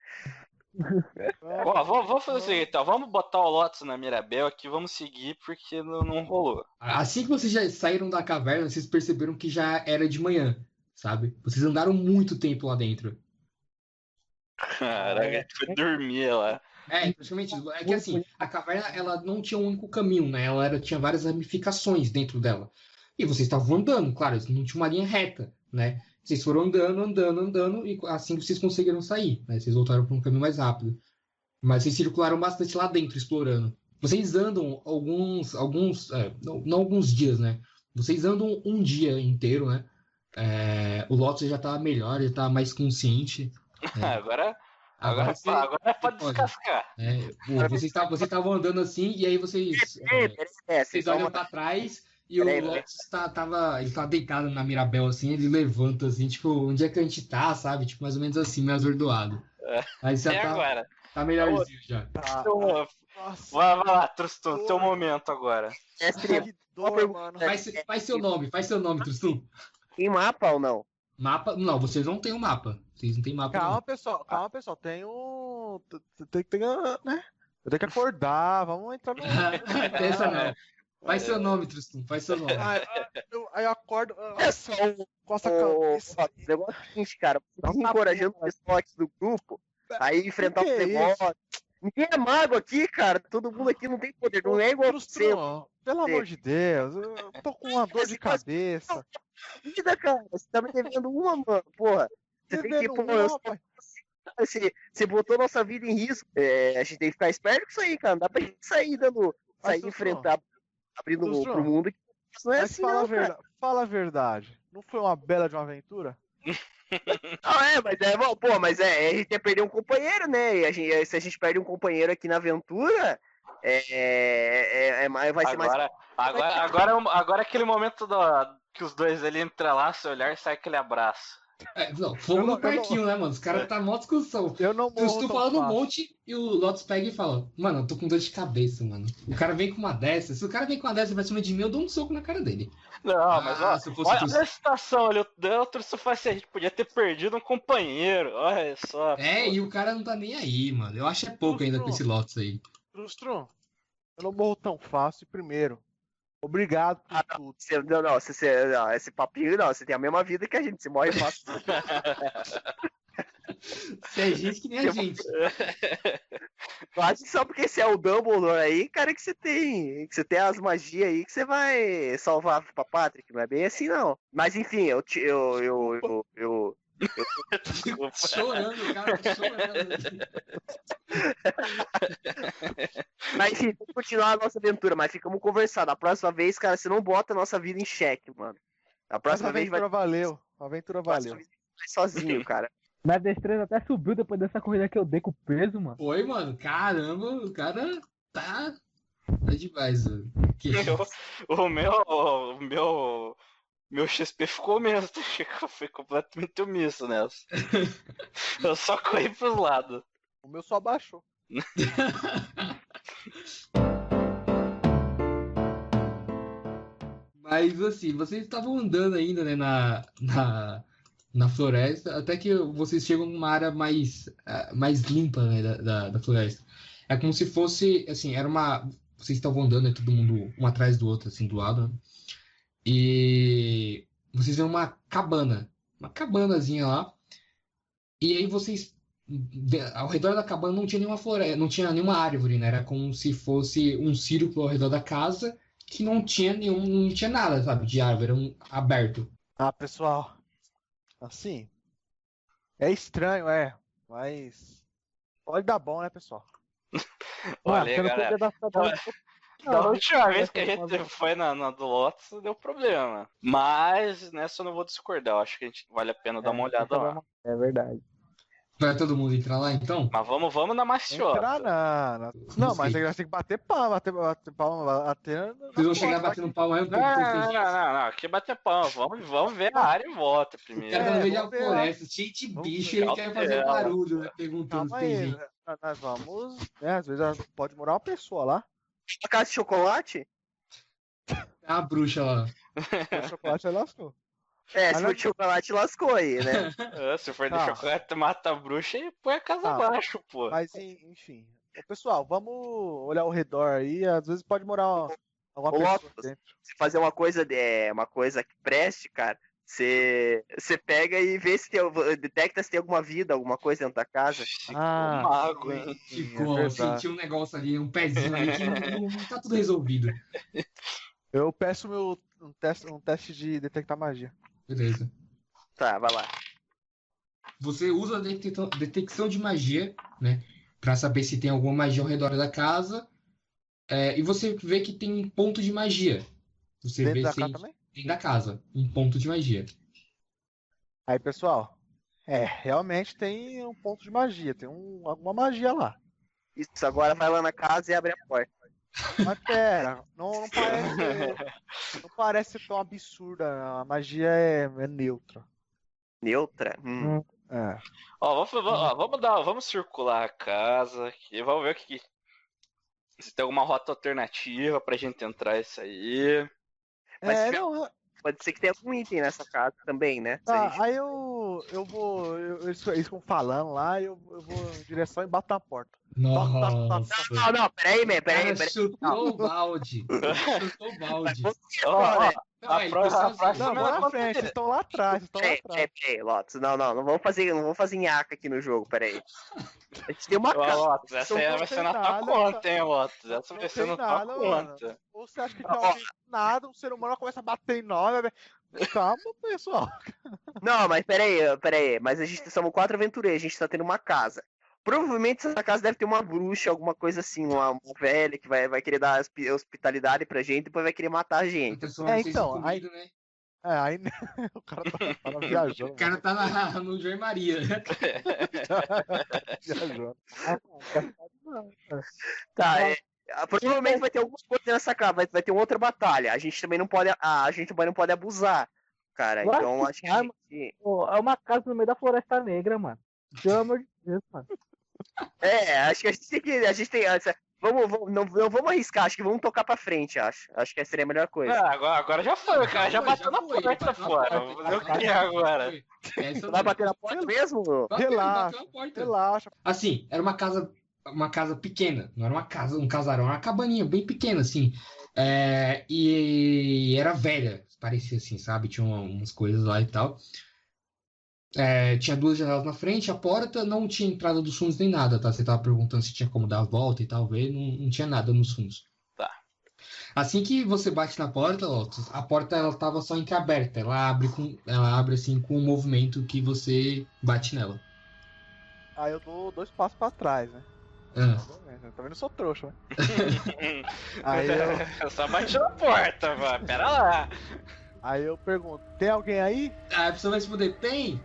Ó, vamos, vamos fazer o seguinte, então. Vamos botar o Lotus na Mirabel aqui, vamos seguir, porque não, não rolou. Assim que vocês já saíram da caverna, vocês perceberam que já era de manhã, sabe? Vocês andaram muito tempo lá dentro. Caraca, a gente foi dormir lá. É, praticamente. É que assim, a caverna ela não tinha um único caminho, né? Ela era, tinha várias ramificações dentro dela. E vocês estavam andando, claro, não tinha uma linha reta, né? Vocês foram andando, andando, andando, e assim vocês conseguiram sair, né? Vocês voltaram para um caminho mais rápido. Mas vocês circularam bastante lá dentro, explorando. Vocês andam alguns, alguns, é, não, não alguns dias, né? Vocês andam um dia inteiro, né? É, o Lotus já tá melhor, já tá mais consciente. Agora, agora, você- agora pode pode. descascar. É, o- vocês estavam vocês estavam andando assim, e aí vocês, é, É, peraí, é, vocês vocês olham olham pra trás e Peraí, o peraí. Lotus tá, tava, ele tá deitado na Mirabel assim, ele levanta assim, tipo, onde é que a gente tá, sabe? Tipo, mais ou menos assim, meio azordoado. Aí já E tá, agora? tá melhorzinho já. Tá. Então, Nossa, vai, vai lá, Trustum, teu momento agora. mestre, que dor, pergunta. mano. Faz, faz seu nome, faz seu nome, Trustum. tem mapa ou não? Mapa? Não, vocês não têm um mapa. Vocês não têm mapa. Calma, pessoal. Calma, pessoal. Tem um. Tem que. Né? Eu tenho que acordar. Vamos entrar no. Não. Pensa não. Faz seu nome, Trustum, faz seu nome. Aí, eu, aí eu acordo. É só o, Costa a o, cabeça. o negócio é o seguinte, cara. Você fica encorajando o pessoal aqui do grupo, aí enfrentar Que os que é negócios. Ninguém é mago aqui, cara. Todo mundo aqui não tem poder. Não é igual você. Trustão, pelo amor de Deus. Eu tô com uma dor de cabeça. Vida, cara. Você tá me devendo uma, mano. Porra. Você tem que, Devendo pô, uma, eu- rapaz. você, você botou nossa vida em risco. É, a gente tem que ficar esperto com isso aí, cara. Não dá pra gente sair dando. Mas, Sair Trustão, enfrentar, abrindo Trustão. pro mundo. não é Mas assim, fala, não, a verdade, fala a verdade. Não foi uma bela de uma aventura? Ah, é, mas é, bom, pô, mas é, a gente ia perder um companheiro, né? E a gente, se a gente perde um companheiro aqui na aventura, é, é, é, é mais- vai ser mais. Agora, agora, agora, é um- agora é aquele momento do, que os dois ali entrelaçam o olhar e sai aquele abraço. É, não, fogo Eu não- no parquinho, né, mano? Os caras tá mó discussão. Eu não Eu morro estou tão falando um fácil. monte e o Lotus pega e fala: Mano, eu tô com dor de cabeça, mano. O cara vem com uma dessa. Se o cara vem com uma dessa pra cima de mim, eu dou um soco na cara dele. Não, mas Ah, ó, se eu fosse olha tu- a situação ali. O outro se fosse a gente podia ter perdido um companheiro. Olha só. É, pô. e o cara não tá nem aí, mano. Eu acho é pouco ainda com esse Lotus aí. Trustrum, eu não morro tão fácil. E primeiro, obrigado por tudo. Você, não, não, você, você- não, esse papinho não, você tem a mesma vida que a gente, você morre fácil. Você é gente que nem a gente. Eu acho que só porque você é o Dumbledore aí, cara, que você tem. Que você tem as magias aí que você vai salvar pra Patrick. Não é bem assim, não. Mas enfim, eu. te- eu, eu, eu, eu, Desculpa. Chorando, o cara tá chorando. Mas enfim, vamos continuar a nossa aventura, mas ficamos conversando. A próxima vez, cara, você não bota a nossa vida em xeque, mano. A Mas a próxima vez vai, aventura valeu. A aventura a próxima valeu. vez vai sozinho, cara. Minha destreza até subiu depois dessa corrida que eu dei com o peso, mano. Foi, mano. Caramba, o cara tá. Tá demais, mano. Que Eu- o meu. O meu. Meu X P ficou mesmo. Foi completamente omisso nessa. Eu só corri pros lados. O meu só baixou. Mas assim, vocês estavam andando ainda, né, na, na, na floresta, até que vocês chegam numa área mais, ah, mais limpa, né, da, da, da floresta. É como se fosse, assim, era uma. Vocês estavam andando, né, todo mundo um atrás do outro, assim, do lado, né? E vocês vêem uma cabana, uma cabanazinha lá. E aí vocês, ao redor da cabana não tinha nenhuma floresta, não tinha nenhuma árvore, né? Era como se fosse um círculo ao redor da casa que não tinha nenhum, não tinha nada, sabe, de árvore, era um aberto. Ah, pessoal. Assim. É estranho, é. Mas. Pode dar bom, né, pessoal? Olha aí, você não galera. podia dar essa dose. Da Não, última vez que a essa gente foi na, na do Lotus, deu problema. Mas nessa eu não vou discordar. Eu acho que a gente vale a pena dar uma olhada lá. É verdade. Vai todo mundo entrar lá, então? Mas vamos, vamos na Entrar maciota. na, na- Não, mas aí nós tem que bater palma, bater, bater palma, bater. na Vocês vão chegar porta, batendo palma aí um Não, pouco. não, não, não, não. Aqui bater pão. Vamos, vamos ver a área em volta O primeiro. cara tá no É, meio da vamos ver floresta, cheio de Vamos bicho, ver. e ele quer fazer Cautela. barulho, né? Perguntando se Calma tem aí, gente. nós- nós vamos. Né, às vezes pode morar uma pessoa lá. A casa de chocolate? Tem uma bruxa lá. O chocolate aí lascou. É, Mas se não- for de chocolate, lascou aí, né? É, se for de Tá. chocolate, mata a bruxa e põe a casa Tá. abaixo, pô. Mas en- enfim. Ô, pessoal, vamos olhar ao redor aí. Às vezes pode morar uma- alguma Ô, pessoa Lopes. dentro. Se fazer uma coisa, é, uma coisa que preste, cara, você você pega e vê se tem, detecta se tem alguma vida, alguma coisa dentro da casa. Ficou Ah, mago, sim. hein? Ficou, é verdade. senti um negócio ali, um pezinho ali que não, não tá tudo resolvido. Eu peço meu um teste, um teste de detectar magia. Beleza. Tá, vai lá. Você usa a detecção, detecção de magia, né? Pra saber se tem alguma magia ao redor da casa. É, e você vê que tem um ponto de magia. Você Dentro vê da se casa também? dentro da casa. Um ponto de magia. Aí, pessoal. É, realmente tem um ponto de magia. Tem um, alguma magia lá. Isso, agora vai lá na casa e abre a porta. Mas pera, não, não parece. Não parece tão absurda. A magia é, é neutra. Neutra? Hum. É. Ó, vamos, vamos, ó, vamos dar, vamos circular a casa aqui, vamos ver o que, que- se tem alguma rota alternativa pra gente entrar isso aí. Mas É, se- não, Pode ser que tenha algum item nessa casa também, né? Se a tá, gente- aí eu, eu vou. Eu, eles, eles ficam falando lá e eu, eu vou em direção e bato na porta. Nossa. Não, não, peraí, man, O peraí, cara peraí. chutou o balde. Chutou o balde. Você, Ó, ó, ó, né? Não, a ele próxima- foi a sozinho. próxima- Não, Não, vou na não, frente, não, vocês estão lá atrás, vocês estão lá Peraí, atrás. peraí, peraí, Lotus. Não, não, não vamos fazer, não vamos fazer nhaca aqui no jogo, peraí. A gente tem uma Ó, casa. Lotus, essa São aí não vai ser tem na tua nada, conta, hein, Lotus? Essa não vai ser tem na tua nada, mano. conta. Ou você acha que Ó, tem alguém nada, um ser humano começa a bater em nós? vai- Calma, pessoal. Não, mas peraí, peraí. Mas a gente somos quatro aventureiros, a gente tá tendo uma casa. Provavelmente essa casa deve ter uma bruxa, alguma coisa assim, uma, uma velha que vai, vai querer dar hospi- hospitalidade pra gente, depois vai querer matar a gente. Transformar É, vocês então, em comida, né? É, aí o cara tá, tá viajando. O cara tá na, no João e Maria. viajando. Tá, é, ah, provavelmente vai ter algumas coisas nessa casa, vai, vai ter uma outra batalha. A gente também não pode, ah, a gente também não pode abusar, cara. Eu acho Então que acho que tá, a gente- Pô, é uma casa no meio da Floresta Negra, mano. Pelo amor de Deus, mano. é, acho que a gente tem que, a gente tem, essa- vamos, vamos não, não vamos arriscar, acho que vamos tocar pra frente, acho. Acho que essa seria a melhor coisa. Ah, agora, agora já foi, o cara já foi, bateu já na foi, porta bateu na fora. porta, Vou fazer o bateu que na agora? porta. Essa Vai não. bater na porta mesmo? Bateu, Relaxa, bateu na porta. Relaxa. Assim, era uma casa, uma casa pequena, não era uma casa, um casarão, era uma cabaninha bem pequena, assim. É, e era velha, parecia assim, sabe? Tinha uma- umas coisas lá e tal. É, tinha duas janelas na frente, a porta não tinha entrada dos fundos nem nada, tá? Você tava perguntando se tinha como dar a volta e tal, ver, não, não tinha nada nos fundos. Tá. Assim que você bate na porta, Lotus, a porta ela tava só entreaberta, ela abre com, ela abre assim com o movimento que você bate nela. Aí eu dou dois passos pra trás, né? Ah, Eu também não sou trouxa, né? Aí eu, Eu só bati na porta, mano. Pera lá. aí eu pergunto, tem alguém aí? a pessoa vai responder, tem?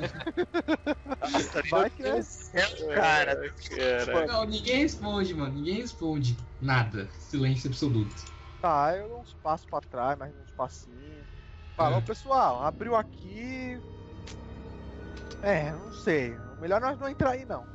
Vai que é. Cara, Cara. Não, ninguém responde, mano, ninguém responde. Nada, silêncio absoluto. Tá, aí eu dou uns passos pra trás, mais uns passinhos. Fala, É. ô pessoal, abriu aqui. É, não sei. Melhor nós não entrar aí, não.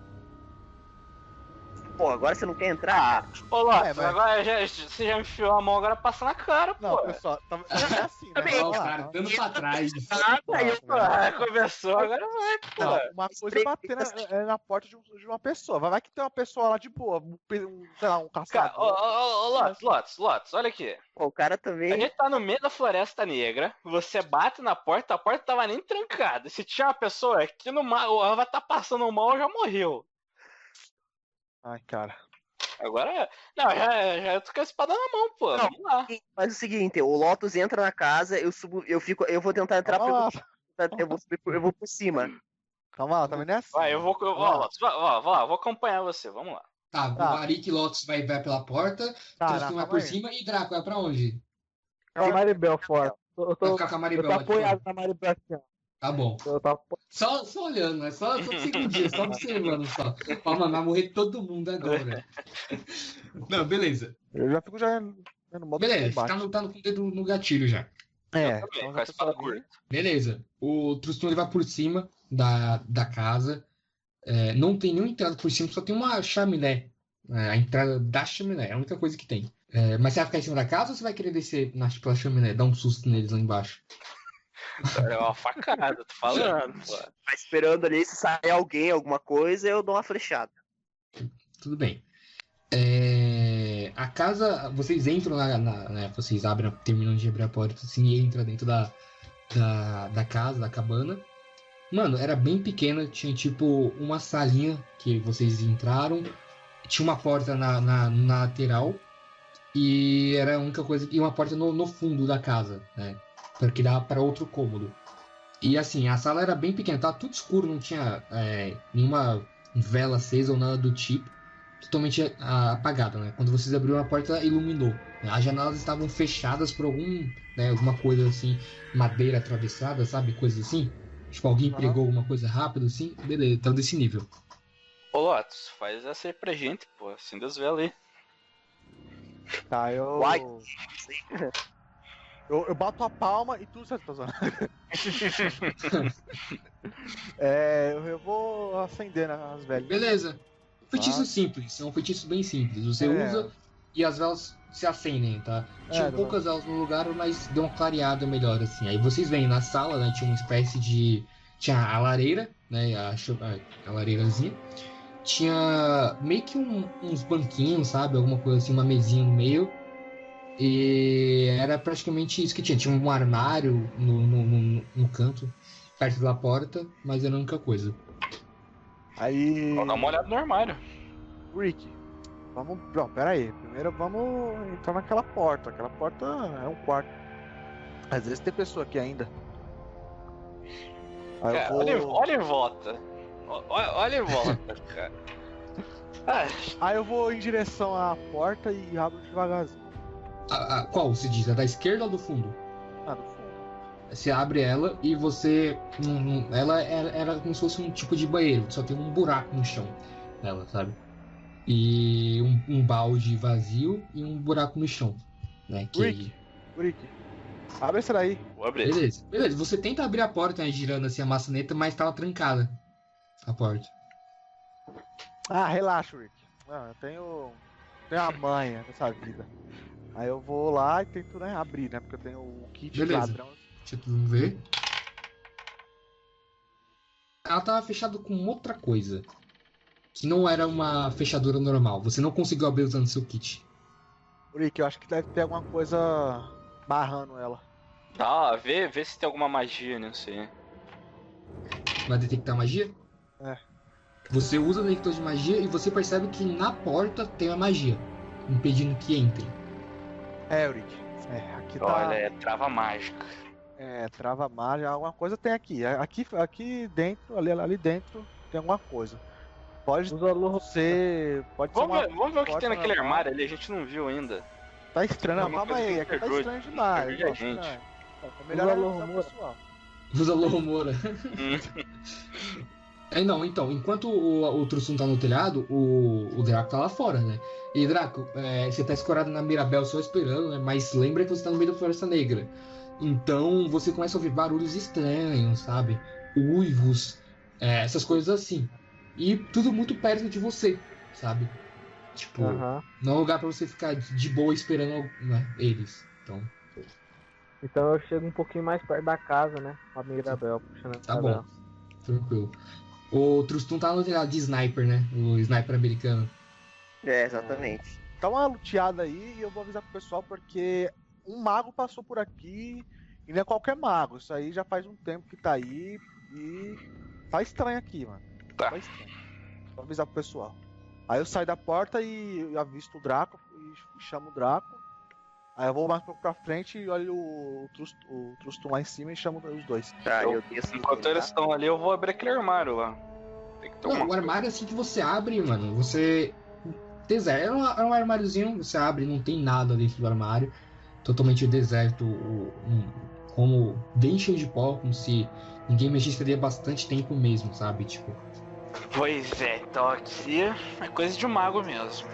pô, agora você não quer entrar? Ô, Lotus, É, mas- agora já, você já me enfiou a mão, agora passa na cara, Não, pô. pessoal, tá, é assim, né? Também, Ó, Vamos o lá, cara vamos- dando pra trás. Aí eu Ah, começou, agora vai, pô. Não, uma coisa é bater na, é na porta de, um- de uma pessoa. Vai vai que tem uma pessoa lá de boa, um, pe- um, sei lá, um Cara, caçador. ô, ô, ô, Lotus, Lotus, Lotus, olha aqui. Pô, o cara A também. gente tá no meio da Floresta Negra, você bate na porta, a porta tava nem trancada. Se tinha uma pessoa que no mal, ela vai estar passando mal, já morreu. Ai, cara. Agora, não, já, já eu tô com a espada na mão, pô. Não. Vamos lá. Faz o seguinte, o Lotus entra na casa, eu subo, eu fico, eu vou tentar entrar Calma lá, pelo, eu vou, subir por- eu vou por cima. calma lá, também não é assim. Vai, eu vou, eu, ó, Lotus, vai, ó, vai lá, eu vou acompanhar você, vamos lá. Tá, Tá. o Arik Lotus vai, vai pela porta, Tá, Transforma não, calma por aí. cima e Draco vai pra onde? É o Maribel fora. Eu Vai tô, ficar com a eu Maribel tô lá de apoiado fora. na Maribel assim, ó. Tá bom. Eu tô apo- Só, só olhando, né? Só, só um segundinho, só observando só. Ó, mano, vai morrer todo mundo agora. Não, beleza. Eu já fico já no modo Beleza, de combate. tá no, tá no com o dedo no gatilho já. É, Também, então com a já espada tô curta. Beleza. O Truston ele vai por cima da, da casa. É, não tem nenhuma entrada por cima, só tem uma chaminé. É, a entrada da chaminé, é a única coisa que tem. É, mas você vai ficar em cima da casa ou você vai querer descer na, pela chaminé, dar um susto neles lá embaixo? É uma facada, tô falando, pô. Tá esperando ali, se sair alguém, alguma coisa, eu dou uma flechada. Tudo bem. É, a casa, vocês entram na, na- né, vocês abrem, terminam de abrir a porta assim e entra dentro da, da, da casa, da cabana. Mano, era bem pequena, tinha tipo uma salinha que vocês entraram, tinha uma porta na, na, na lateral e era a única coisa, e uma porta no, no fundo da casa, né? Porque dava para outro cômodo. E assim, a sala era bem pequena, tava tudo escuro, não tinha é, nenhuma vela acesa ou nada do tipo. Totalmente ah, apagada, né? Quando vocês abriram a porta, iluminou. As janelas estavam fechadas por algum, né, alguma coisa assim, madeira atravessada, sabe? Coisa assim. Tipo, alguém Aham. pregou alguma coisa rápido assim. Beleza, então desse nível. Ô, Lotus, faz essa aí pra gente, pô. Acenda as velas aí. Tá, eu... Uai. eu. Eu bato a palma e tudo certo, tô zoando. É, eu- eu vou acender as velhas. Beleza. Feitiço Ah. simples, é um feitiço bem simples. Você É. usa e as velas se acendem, tá? Tinha É, poucas velas no lugar, mas deu uma clareada melhor, assim. Aí vocês veem na sala, né? Tinha uma espécie de. Tinha a lareira, né? A, chu- a, a lareirazinha. Tinha meio que um- uns banquinhos, sabe? Alguma coisa assim, uma mesinha no meio. E era praticamente isso que tinha. Tinha um armário no, no, no, no canto, perto da porta, mas era a única coisa. Aí. Vamos dar uma olhada no armário. Rick, vamos. Não, pera aí. Primeiro vamos entrar naquela porta. Aquela porta é um quarto. Às vezes tem pessoa aqui ainda. Aí Cara, eu vou... olha, olha em volta. Olha, olha em volta, cara. Ah, Aí eu vou em direção à porta e abro devagarzinho. A, a- qual se diz? A da esquerda ou do fundo? Ah, no fundo. Você abre ela e você. hum, hum, ela era, era como se fosse um tipo de banheiro, só tem um buraco no chão nela, sabe? E um, um balde vazio e um buraco no chão, né? Que Rick, Rick, abre essa daí. vou abrir. Beleza, beleza. Você tenta abrir a porta, né, girando assim a maçaneta, mas tava trancada a porta. Ah, relaxa, Rick. Não, eu tenho. Tenho a manha dessa vida. Aí eu vou lá e tento, né, abrir, né? Porque eu tenho o kit Beleza. de ladrão. Deixa eu ver. Ela tava fechada com outra coisa. Que não era uma fechadura normal. Você não conseguiu abrir usando seu kit. Rick, eu acho que deve ter alguma coisa barrando ela. Tá, vê, vê se tem alguma magia nisso aí. Vai detectar magia? É. Você usa o detector de magia e você percebe que na porta tem uma magia, impedindo que entre. É, Rick. É, aqui tá. Olha, é trava mágica. É, trava mágica, alguma coisa tem aqui. Aqui, aqui dentro, ali, ali dentro, tem alguma coisa. Pode Usa Loro. ser. Pode ser Vamos uma ver, vamos ver o que porta tem naquele normal. armário ali, a gente não viu ainda. Tá estranho, não, Alguma calma coisa aí, que aqui tá perdoe- estranho demais. perdoe tá a gente. estranho. É melhor Usa avisar Loro o Moura. pessoal. Usa Loromora. É, não, então, enquanto o, o Trussum tá no telhado, o, o Draco tá lá fora, né? E Draco, é, você tá escorado na Mirabel só esperando, né? Mas lembra que você tá no meio da Floresta Negra. Então você começa a ouvir barulhos estranhos, sabe? Uivos, é, essas coisas assim. E tudo muito perto de você, sabe? Tipo, Aham. não é um lugar pra você ficar de boa esperando, né, eles. Então, Então eu chego um pouquinho mais perto da casa, né? Com a Mirabel puxando a tá Mirabel. bom. Tranquilo. O Trustum tá no telhado de sniper, né? O sniper americano. É, exatamente. Dá uma luteada aí e eu vou avisar pro pessoal porque um mago passou por aqui e não é qualquer mago. Isso aí já faz um tempo que tá aí e tá estranho aqui, mano. Tá. Tá estranho. Vou avisar pro pessoal. Aí eu saio da porta e eu avisto o Draco e chamo o Draco. Aí eu vou mais pra frente e olho o Trust- o Trustum lá em cima e chamo os dois. Tá, Eu- eu desço. Enquanto tá? eles estão ali, eu vou abrir aquele armário lá. Tem que ter Não, uma o armário assim que você abre, mano, você. Deserto. É um, é um armáriozinho, você abre, não tem nada dentro do armário. Totalmente deserto, o- um- como bem cheio de pó, como se ninguém mexesse ali há bastante tempo mesmo, sabe? Tipo. Pois é, então aqui é coisa de mago mesmo.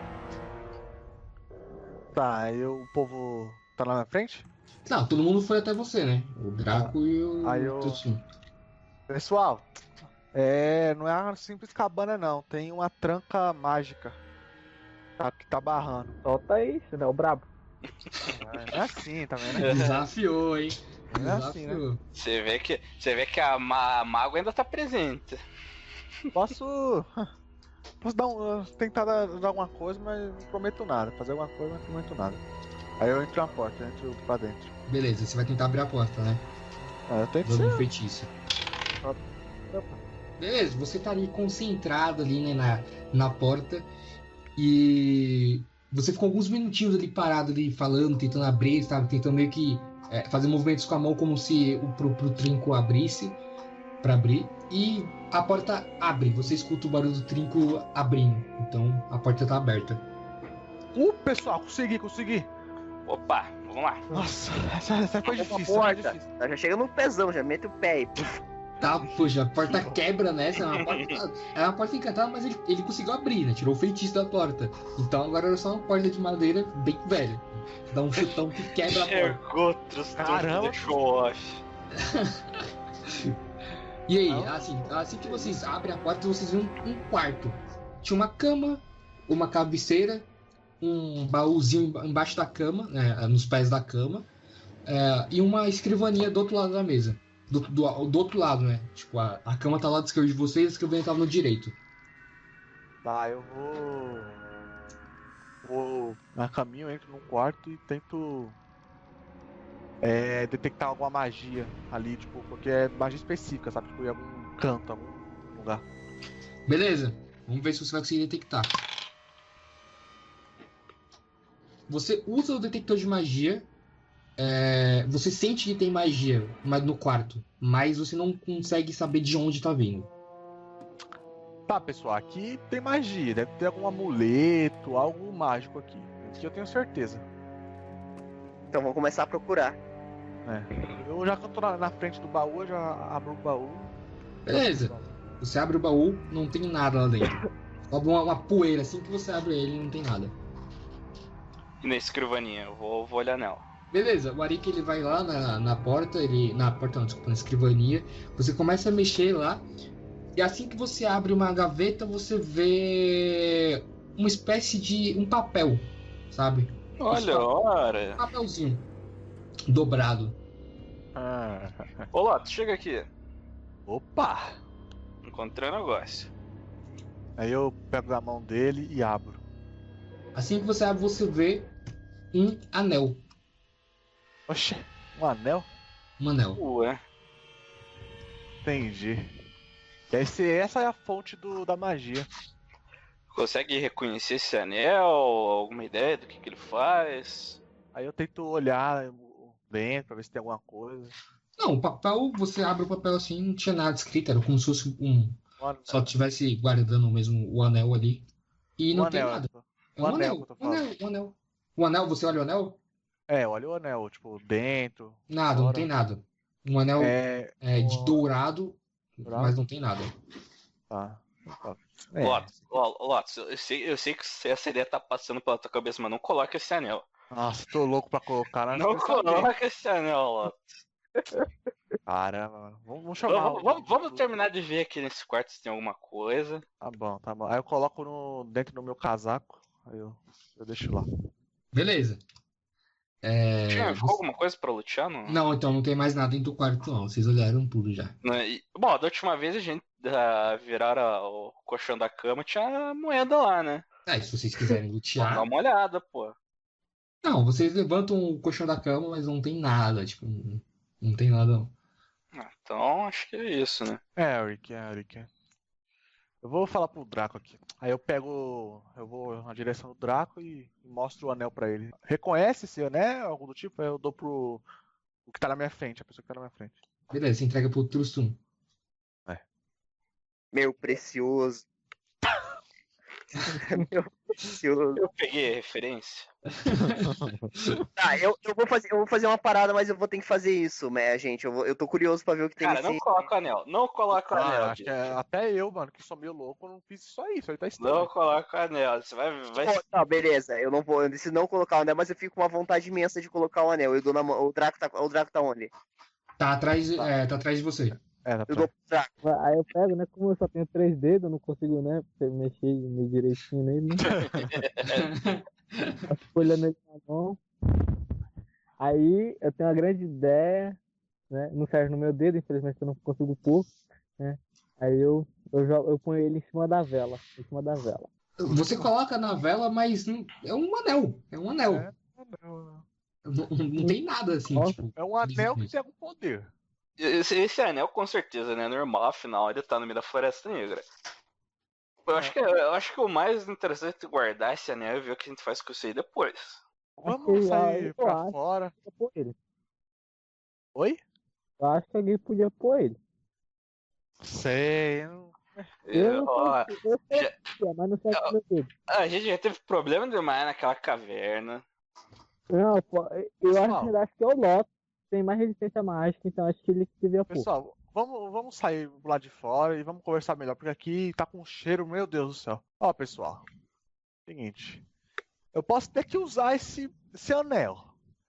Tá, aí o povo tá lá na frente? Não, todo mundo foi até você, né? O Draco e o Aí eu- Trussum. Pessoal, é, não é uma simples cabana não, tem uma tranca mágica. Tá, que tá barrando. Solta aí, você não é o brabo. É, é assim também, né? Desafiou, hein? É assim, né? Desafiou. Você vê que, você vê que a, ma- a mago ainda tá presente. Posso. Posso dar um, tentar dar, dar alguma coisa, mas não prometo nada. Fazer alguma coisa, mas não prometo nada. Aí eu entro na porta, eu entro pra dentro. Beleza, você vai tentar abrir a porta, né? Ah, eu tento Dando um ser. feitiço. Opa. Beleza, você tá ali concentrado ali, né, na, na porta. E você ficou alguns minutinhos ali parado ali, falando, tentando abrir, sabe? Tentando meio que é, fazer movimentos com a mão como se o pro, pro trinco abrisse pra abrir. E a porta abre, você escuta o barulho do trinco abrindo. Então a porta tá aberta. Uh, pessoal, consegui, consegui. Opa, vamos lá. Nossa, essa, essa foi Uma difícil, essa foi porta. difícil. Tá, já chega no pezão, já mete o pé e. puf, Tá, poxa, a porta quebra nessa. É uma porta, é uma porta encantada, mas ele, ele conseguiu abrir, né? Tirou o feitiço da porta. Então agora era só uma porta de madeira bem velha. Dá um chutão que quebra a porta. Chegou, Trustum, Caramba. deixou off. E aí, assim, assim que vocês abrem a porta, vocês veem um, um quarto. Tinha uma cama, uma cabeceira, um baúzinho emba- embaixo da cama, né, nos pés da cama, é, e uma escrivaninha do outro lado da mesa. Do, do, do outro lado, né? Tipo, a, a cama tá lá do esquerdo de vocês, a escrivaninha tá no direito. Tá, eu vou. Vou na caminho, entro num quarto e tento. É, detectar alguma magia ali, tipo, porque é magia específica, sabe? Tipo, em algum canto, algum lugar. Beleza, vamos ver se você vai conseguir detectar. Você usa o detector de magia. É, você sente que tem magia mas no quarto, mas você não consegue saber de onde tá vindo. Tá, pessoal, aqui tem magia, deve ter algum amuleto, algo mágico aqui. Aqui eu tenho certeza. Então vamos começar a procurar. É. Eu já que eu tô na, na frente do baú, eu já abro o baú. Beleza. Você abre o baú, não tem nada lá dentro. Sobe uma, uma poeira, assim que você abre ele, não tem nada. E na escrivaninha, eu vou, vou olhar nela. Beleza, o Arik ele vai lá na, na porta, ele. Na porta não, desculpa, na escrivania. Você começa a mexer lá. E assim que você abre uma gaveta, você vê uma espécie de. um papel, sabe? Olha, Um ora. papelzinho dobrado. Ah. Ô, Loto, chega aqui. Opa! Encontrei um negócio. Aí eu pego a mão dele e abro. Assim que você abre, você vê um anel. Oxe, um anel? Um anel. Ué. Entendi. Esse, essa é a fonte do, da magia. Consegue reconhecer esse anel? Alguma ideia do que, que ele faz? Aí eu tento olhar dentro pra ver se tem alguma coisa. Não, o papel, você abre o papel assim, não tinha nada escrito, era como se fosse um. Um anel. Só tivesse guardando mesmo o anel ali. E não Um tem anel, nada. eu tô- É um um anel anel, que eu tô um falando. anel, um anel. O anel, você olha o anel? É, olha o anel, tipo, dentro. Nada, não fora. tem nada. Um anel É. é, de o- dourado, Dourado? mas não tem nada. Tá. Tá. É. Lotus, Lo- Lotus, eu sei, eu sei que essa ideia tá passando pela tua cabeça, mas não coloca esse anel. Nossa, tô louco pra colocar. Não, Não quero saber. coloca esse anel, Lotus. Caramba, mano. Vamos, vamos chamar. Vamos, o- vamos, vamos terminar de ver aqui nesse quarto se tem alguma coisa. Tá bom, tá bom. Aí eu coloco no, dentro do meu casaco. Aí eu, eu deixo lá. Beleza. É, Tinha, ficou você- alguma coisa pra lutear? Não? Não, então não tem mais nada dentro do quarto, não. Vocês olharam tudo já. Né, e- bom, da última vez a gente ah, viraram o colchão da cama, tinha moeda lá, né? Ah, e se vocês quiserem Vamos lutear. dar uma olhada, pô. Não, vocês levantam o colchão da cama, mas não tem nada. Tipo, não, não tem nada. Não. Ah, então acho que é isso, né? É, Rick, é, Rick. Eu vou falar pro Draco aqui. Aí eu pego. Eu vou na direção do Draco e mostro o anel pra ele. Reconhece esse anel, algo do tipo? Aí eu dou pro. O que tá na minha frente, a pessoa que tá na minha frente. Beleza, você entrega pro Trustum. Meu precioso. Meu precioso. Eu peguei a referência. Tá, eu, eu, vou fazer, eu vou fazer uma parada, mas eu vou ter que fazer isso, né, gente? Eu, vou- eu tô curioso pra ver o que tem Cara, nesse. não coloca o anel. Não coloca o Ah, anel. acho que bicho. é, até eu, mano, que sou meio louco, eu não fiz isso aí. Isso aí tá estranho. Não coloca o anel. Você vai. vai... Pô, não, beleza, eu não vou. Eu decido não colocar o anel, mas eu fico com uma vontade imensa de colocar o anel. Eu dou na mão. O Draco tá, o Draco tá onde? Tá atrás, é, tá atrás de você. É, tá Eu dou pro Draco. Aí eu pego, né? Como eu só tenho três dedos, eu não consigo, né? Mexer meio direitinho nele, né? Eu fico olhando ele na mão. Aí eu tenho uma grande ideia, né? Não serve no meu dedo, infelizmente eu não consigo pôr, né? Aí eu, eu, jogo, eu ponho ele em cima da vela. Em cima da vela. Você coloca na vela, mas não- é um anel. É um anel. É. Não, Não, não tem nada assim, Nossa. tipo. É um anel que tem algum poder. Esse, esse anel, com certeza, né? Normal, afinal, ele tá no meio da Floresta Negra. Eu acho, que, eu acho que o mais interessante é guardar esse anel e ver o que a gente faz com isso aí depois. Vamos Achei, sair eu pra acho. fora. Eu pôr ele. Oi? Eu acho que alguém podia pôr ele. Sei. não- Eu Eu, não ó, consigo, eu sei já- que é, mas não serve no meu dedo. a gente já teve problema demais naquela caverna. Não, pô, eu Pessoal. acho, eu acho que é o Lotus. Tem mais resistência mágica, então acho que ele que devia pôr. Pessoal, vamos, vamos sair lá de fora e vamos conversar melhor, porque aqui tá com um cheiro, meu Deus do céu. Ó, pessoal. Seguinte. Eu posso ter que usar esse, esse anel.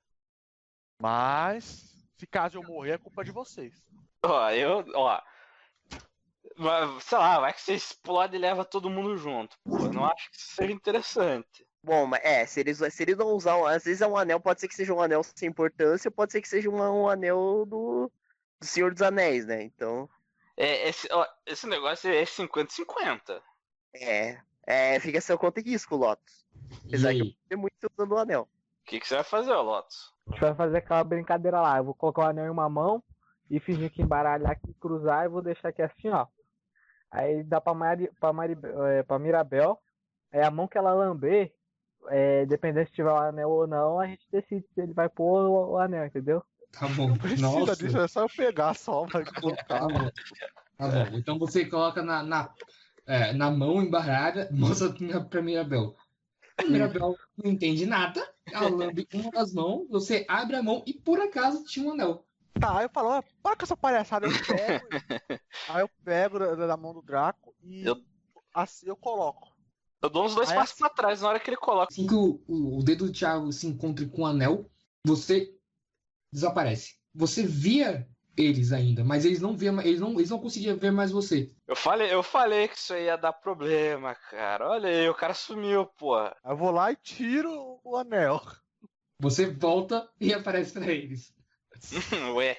Mas, se caso eu morrer, é culpa de vocês. Ó, eu, ó. vai- Sei lá, vai que você explode e leva todo mundo junto. Pô, eu não acho que isso seja interessante. Bom, mas é, se eles, se eles não usar, um- às vezes é um anel, pode ser que seja um anel sem importância, pode ser que seja um, um anel do, do Senhor dos Anéis, né? Então, É, esse, ó, esse negócio é cinquenta cinquenta. é, é, fica a seu conta e risco, Lotus. E Apesar que eu aí? tenho muito usando o anel. O que, que você vai fazer, ó, Lotus? A gente vai fazer aquela brincadeira lá. Eu vou colocar o anel em uma mão e fingir que embaralhar aqui, cruzar e vou deixar aqui assim, ó. Aí dá pra, Mari, pra, Mari, é, pra Mirabel. Aí a mão que ela lamber, é, dependendo se tiver o anel ou não, a gente decide se ele vai pôr o, o anel, entendeu? Tá bom. Não precisa Nossa. disso, é só eu pegar só, vai Tá colocar. bom. Tá bom. Então você coloca na, na, é, na mão embarrada, mostra pra Mirabel. A Mirabel não entende nada, ela lambe uma das mãos, você abre a mão e por acaso tinha um anel. Tá, aí eu falo, ó, para com essa palhaçada, eu pego. Aí eu pego da, da mão do Draco e Eu- assim eu coloco. Eu dou uns dois Aí passos pra trás na hora que ele coloca. Assim que o, o, o dedo do Thiago se encontra com o anel, você desaparece. Você via eles ainda, mas eles não via, eles não, eles não conseguiam ver mais você. Eu falei, eu falei que isso aí ia dar problema, cara. Olha aí, o cara sumiu, porra. Aí eu vou lá e tiro o anel. Você volta e aparece pra eles. Ué.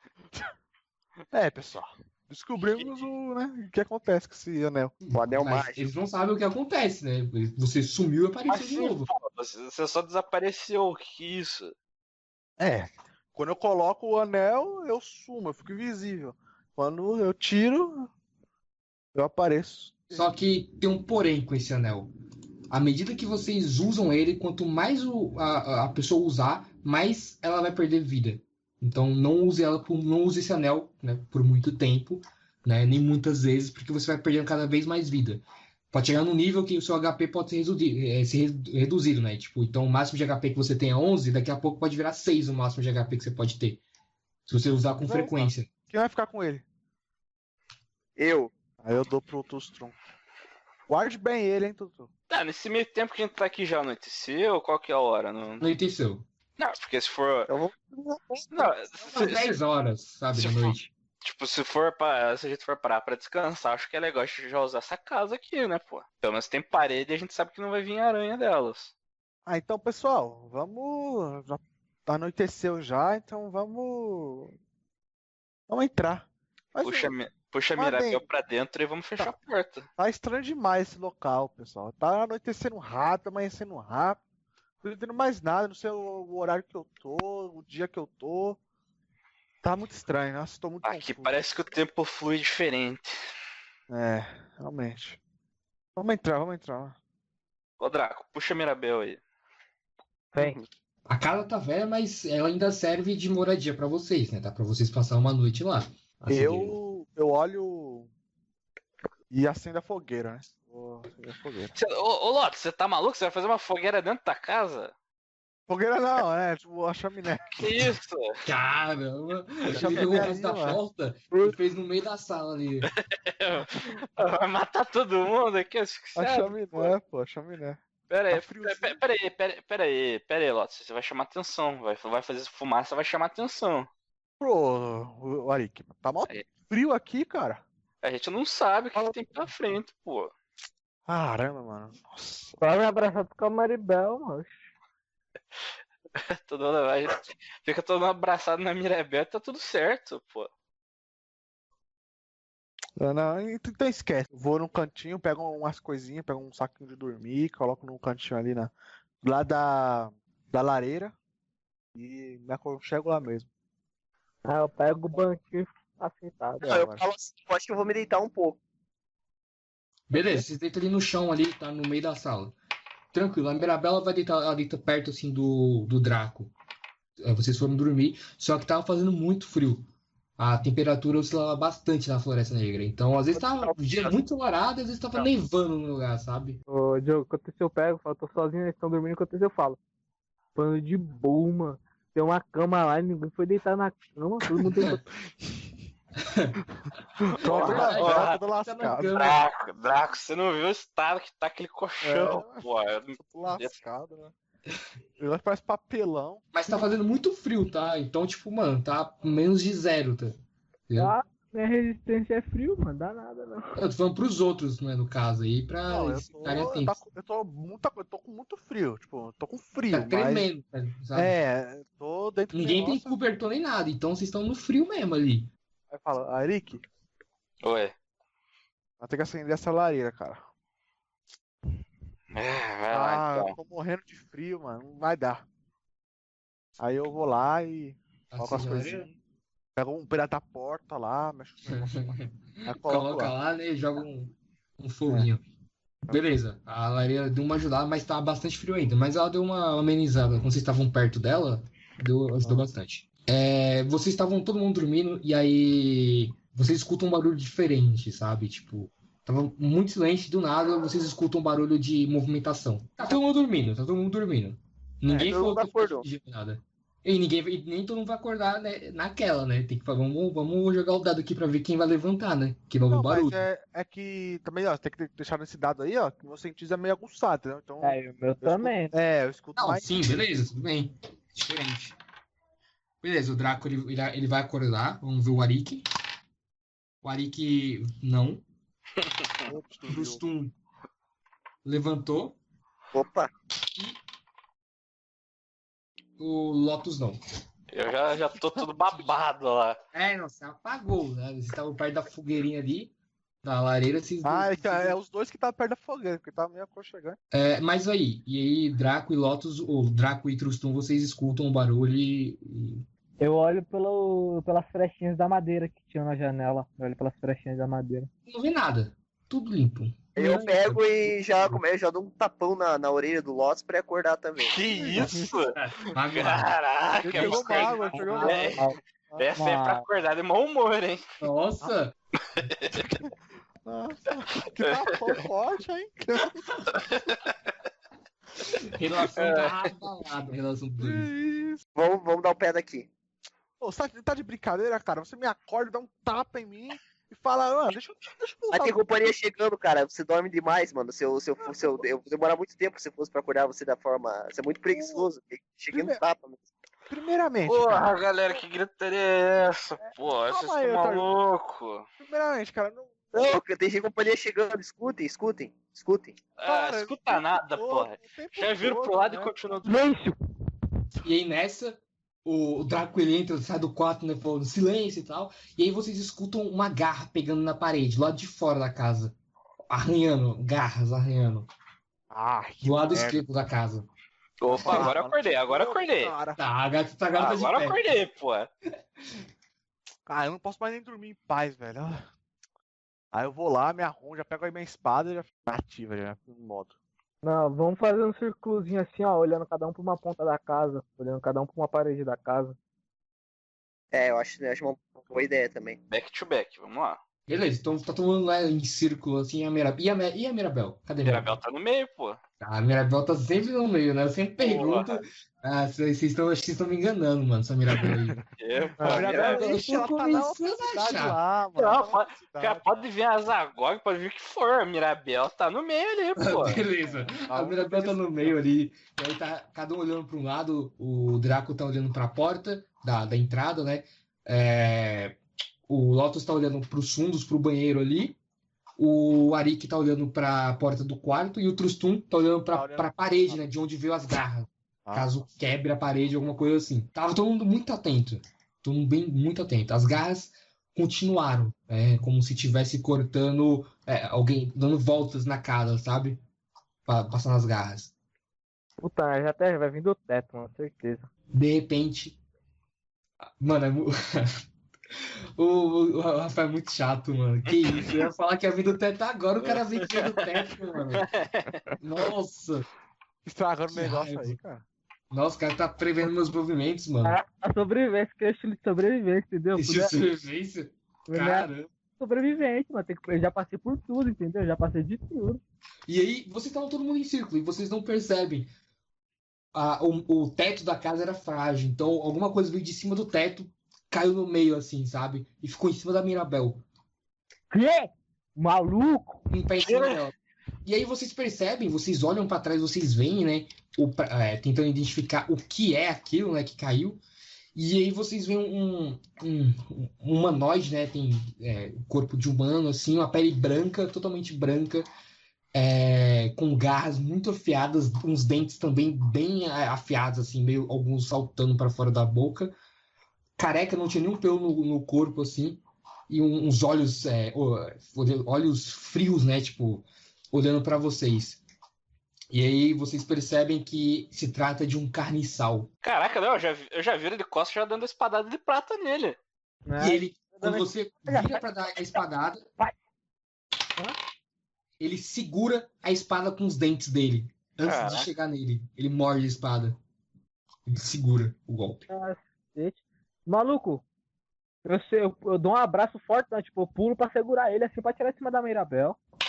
É, pessoal. Descobrimos o, né, o que acontece com esse anel. O anel Mas mágico. eles não sabem o que acontece, né? Você sumiu e Mas apareceu de sim, novo. pô, você você só desapareceu. Que isso? É. Quando eu coloco o anel, eu sumo, eu fico invisível. Quando eu tiro, eu apareço. Só que tem um porém com esse anel. À medida que vocês usam ele, quanto mais o, a, a pessoa usar, mais ela vai perder vida. Então não use ela por, não use esse anel, né, por muito tempo, né, nem muitas vezes, porque você vai perdendo cada vez mais vida. Pode chegar num nível que o seu H P pode ser reduzido, é, ser reduzido, né? Tipo, então o máximo de H P que você tem é onze, daqui a pouco pode virar seis o máximo de H P que você pode ter. Se você usar com Não, frequência. Quem vai ficar com ele? Eu. Aí eu dou pro Tustron. Guarde bem ele, hein, Tutu. Ah, nesse meio tempo que a gente tá aqui já anoiteceu, qual que é a hora? Não, Não entendeu. não porque se for. Eu vou. Não, Umas se, se- dez horas, sabe, se da for- noite. tipo, se for pra. Se a gente for parar pra descansar, acho que é legal a gente já usar essa casa aqui, né, pô? Pelo menos tem parede e a gente sabe que não vai vir aranha delas. Ah, então, pessoal, vamos. Já anoiteceu já, então vamos. Vamos entrar. Mas Puxa, mi- puxa a mas Mirabel bem- pra dentro e vamos fechar a porta. tá estranho demais esse local, pessoal. Tá anoitecendo rápido, amanhecendo rápido. Não tô entendendo mais nada, não sei o, o horário que eu tô, o dia que eu tô. Tá muito estranho, nossa, tô muito Aqui confuso. parece que o tempo flui diferente. É, realmente. Vamos entrar, vamos entrar. Ô Draco, puxa a Mirabel aí. Vem. A casa tá velha, mas ela ainda serve de moradia pra vocês, né? Dá pra vocês passar uma noite lá. Assim, Eu, eu olho e acendo a fogueira, né? Vou acender a fogueira. Cê- Ô, ô Loto, você tá maluco? Você vai fazer uma fogueira dentro da casa? Fogueira não, é tipo a chaminé. Que isso? Caramba! Ele chaminé pegou o ali, resto da ué. volta e fez no meio da sala ali. Vai matar todo mundo aqui? A Sério? chaminé, pô, a chaminé. Pera aí, Tá friozinho. pera, pera aí, pera, pera aí, pera aí, Lotus, você vai chamar atenção, vai, vai fazer fumaça, vai chamar atenção. Pô, o Arik, tá mó Aí. frio aqui, cara. A gente não sabe o que, que tem pela frente, pô. Caramba, mano. Nossa. Vai me abraçado com a Maribel, mano. Todo mundo, a gente fica todo mundo abraçado na Mirabel e tá tudo certo, pô. Não, não, então esquece. Vou num cantinho, pego umas coisinhas, pego um saquinho de dormir, coloco num cantinho ali na, lá da, da lareira e me aconchego lá mesmo. Aí eu pego o banquinho assentado. É, eu mano. falo assim, eu acho que eu vou me deitar um pouco. Beleza, vocês deitam ali no chão ali, tá no meio da sala. Tranquilo, a Mirabela vai deitar, ela deita perto assim do, do Draco. É, vocês foram dormir, só que tava fazendo muito frio. A temperatura oscilava bastante na Floresta Negra. Então, às vezes tava um dia muito ensolarado, às vezes tava nevando no lugar, sabe? Ô, Diogo, enquanto isso eu pego, eu tô sozinho, eles estão dormindo, enquanto isso eu falo. Pano de boa, mano. Tem uma cama lá, ninguém foi deitar na cama, todo mundo deitou. Tô todo, Ai, ó, cara, todo tá na lascado. cama. Draco, Draco, você não viu o estado que tá aquele colchão, É. pô. Eu- Tô lascado, né? Ele parece papelão. Mas tá fazendo muito frio, tá? Então, tipo, mano, tá menos de zero, tá? Entendeu? Ah, minha resistência é frio, mano, dá nada não. Eu tô falando pros outros, né, no caso aí, pra Não, eu eles tô, ficarem eu, atentos. tô, eu, tô muito, eu tô com muito frio, tipo, eu tô com frio, Tá mas... tremendo, sabe? É, tô dentro do Ninguém tem negócio. cobertor nem nada, então vocês estão no frio mesmo ali. Aí fala, Arik, Oi. vai ter que acender essa lareira, cara. É, vai lá, Ah, então. eu tô morrendo de frio, mano, não vai dar. Aí eu vou lá e coloco as Acende a lareira, coisinhas, pego um pedaço da porta lá, mexo no negócio lá. Aí coloco coloca lá. lá, né, e joga um, um foguinho. Beleza, a lareira deu uma ajudada, mas tá bastante frio ainda. Mas ela deu uma amenizada. Quando vocês estavam perto dela, deu, ajudou bastante. É, vocês estavam todo mundo dormindo e aí vocês escutam um barulho diferente, sabe? Tipo, Tava muito silêncio, do nada vocês escutam um barulho de movimentação. Tá todo mundo dormindo, tá todo mundo dormindo. Ninguém É, todo falou mundo que vai acordou. fingir nada. E ninguém, e nem todo mundo vai acordar, né, naquela, né? Tem que vamos, vamos jogar o dado aqui pra ver quem vai levantar, né? Que não ouviu Não, mas barulho. é, é que também, ó, tem que deixar nesse dado aí, ó, que meu sentido é meio aguçado, entendeu? Então, É, o meu eu também. escuto, é, eu escuto Não, mais. sim, beleza, tudo bem. Diferente. Beleza, o Draco ele, ele, ele vai acordar. Vamos ver o Arik. O Arik não. Ops, tu O viu. Rustum levantou. Opa, O Lotus não. Eu já, já tô tudo babado lá. É, não, você apagou, né? Vocês estavam perto da fogueirinha ali, da lareira, vocês Ah, dois- então, é os dois que tá perto da fogueira, porque tá meio aconchegante. É, mas aí, e aí, Draco e Lotus, ou Draco e Trustum, vocês escutam o barulho e. e- Eu olho pelo, pelas frechinhas da madeira que tinha na janela. Eu olho pelas frechinhas da madeira. não vê nada. Tudo limpo. eu Não, pego e já, come- já dou um tapão na, na orelha do Lotus pra ele acordar também. Que isso? Magoado. Caraca, Ele pegou cara. mágoa, ele pegou Ah, É, mágoa. essa é pra acordar de mau humor, hein? Nossa! Nossa, que tapão forte, hein? Relação tá abalada, relação dos Que dois. isso? Vamos, vamos dar o pé daqui. Ô, você tá- tá de brincadeira, cara? Você me acorda, dá um tapa em mim e fala, ah, deixa eu, deixa eu Vai usar ter companhia chegando, cara. Você dorme demais, mano. Se eu, se eu, for- se eu, eu vou demorar muito tempo se eu fosse pra acordar você da forma. Você é muito preguiçoso. Cheguei no Primeiro- tapa. Mesmo. Primeiramente, Porra, cara, galera, que gritaria é essa? Pô, vocês calma aí, estão Otário. malucos. primeiramente, cara, não. Não, que tem companhia chegando. Escutem, escutem, escutem. Ah, Cara, escuta nada, todo, porra. o tempo Já viram todo, pro lado né? e continuam. Silêncio! E aí nessa, o Draco ele entra, sai do quarto, né, falando silêncio e tal. E aí vocês escutam uma garra pegando na parede, do lado de fora da casa. Arranhando, garras arranhando. Ah, que Do lado merda. esquerdo da casa. Opa, agora eu acordei, agora eu acordei. Cara, Tá, a gata tá, agora tá de Agora eu pé. acordei, pô. cara, eu não posso mais nem dormir em paz, velho. Ah. Aí eu vou lá, me arrumo, já pego aí minha espada e já fico ativa, já no modo. Não, vamos fazer um círculozinho assim, ó, olhando cada um pra uma ponta da casa, olhando cada um pra uma parede da casa. É, eu acho, eu acho uma boa ideia também. Back to back, vamos lá. Beleza, então tá todo mundo lá em círculo, assim, a Mirabel. E a, Mi- e a Mirabel? Cadê a Mirabel tá no meio, pô. A Mirabel tá sempre no meio, né? Eu sempre pergunto. Porra. Ah, vocês estão, acho que vocês estão me enganando, mano, essa Mirabel aí. É, pô, A Ah, Mirabel, eu ixi, tô ela tá na começando outra a cidade achar. lá, mano. Não, ela tá na outra O cara cidade. pode vir a Zagog, pode vir o que for. A Mirabel tá no meio ali, pô. Beleza. A Ah, Mirabel tá no meio ali. E aí tá cada um olhando para um lado. O Draco tá olhando para a porta da, da entrada, né? É, o Lotus tá olhando para os fundos, para o banheiro ali. O Arik tá olhando para a porta do quarto. E o Trustum tá olhando Tá para olhando- a parede, né? De onde veio as garras. Ah, Caso quebre a parede, alguma coisa assim. Tava todo mundo muito atento. Todo mundo bem, muito atento. As garras continuaram. É, como se estivesse cortando. é, alguém dando voltas na casa, sabe? Pa- Passando as garras. Puta, já até vai vir do teto, mano, certeza. De repente. Mano, é mu- o, o, o Rafael é muito chato, mano. Que isso? Eu ia falar que ia vir do teto agora, o cara vem que veio do teto, mano. Nossa. estragando o Que negócio raiva. aí, cara. Nossa, o cara tá prevendo meus movimentos, mano. A, a sobrevivência, que é estilo de sobrevivência, entendeu? Esse Puder- sobrevivência. Caramba. sobrevivente, mano. Tem que, eu já passei por tudo, entendeu? Eu já passei de tudo. E aí, vocês estavam todo mundo em círculo e vocês não percebem. Ah, o, o teto da casa era frágil, então alguma coisa veio de cima do teto, caiu no meio, assim, sabe? E ficou em cima da Mirabel, Que? Maluco? em pé em cima dela. E aí vocês percebem, vocês olham pra trás, vocês veem, né? O, pra- é, tentando identificar o que é aquilo, né? Que caiu. E aí vocês veem um, um, um humanoide, né? Tem é, o corpo de humano, assim, uma pele branca, totalmente branca. É, com garras muito afiadas, uns dentes também bem é, afiados, assim, meio alguns saltando para fora da boca. Careca, não tinha nenhum pelo no, no corpo, assim, e um- uns olhos, é, o- olhos frios, né, tipo, olhando para vocês. E aí vocês percebem que se trata de um carniçal. Caraca, não, eu já, vi- eu já vi ele de costas já dando a espadada de prata nele. Né? E ele, quando você vira para dar a espadada, Vai. ele segura a espada com os dentes dele, antes Caraca. de chegar nele. Ele morde a espada. Ele segura o golpe. Cacete. Maluco, eu, sei, eu, eu dou um abraço forte, né? Tipo, eu pulo pra segurar ele assim pra tirar de cima da Mirabel.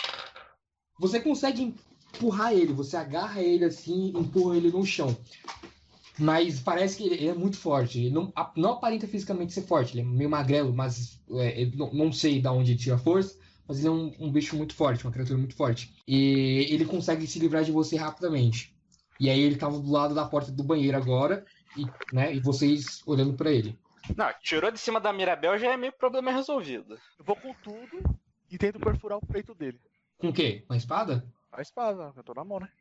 Você consegue empurrar ele, você agarra ele assim, empurra ele no chão. Mas parece que ele é muito forte. Ele não, não aparenta fisicamente ser forte. Ele é meio magrelo, mas é, não, não sei de onde ele tira força. Mas ele é um, um bicho muito forte, uma criatura muito forte. E ele consegue se livrar de você rapidamente. E aí ele tava do lado da porta do banheiro agora, e, né, e vocês olhando pra ele. Não, tirou de cima da Mirabel já é meio problema resolvido. Eu vou com tudo e tento perfurar o peito dele. Com o quê? Com a espada? A espada, eu tô na mão, né?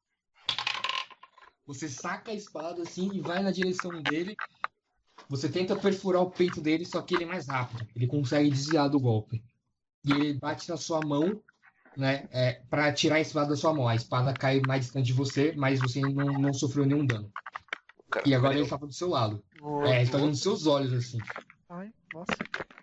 Você saca a espada assim e vai na direção dele. Você tenta perfurar o peito dele, só que ele é mais rápido. Ele consegue desviar do golpe. E ele bate na sua mão, né, é, pra tirar a espada da sua mão. A espada cai mais distante de você, mas você não, não sofreu nenhum dano. Cara, E agora ele tava do seu lado. É, ele tá olhando nos seus olhos, assim. Ai, nossa.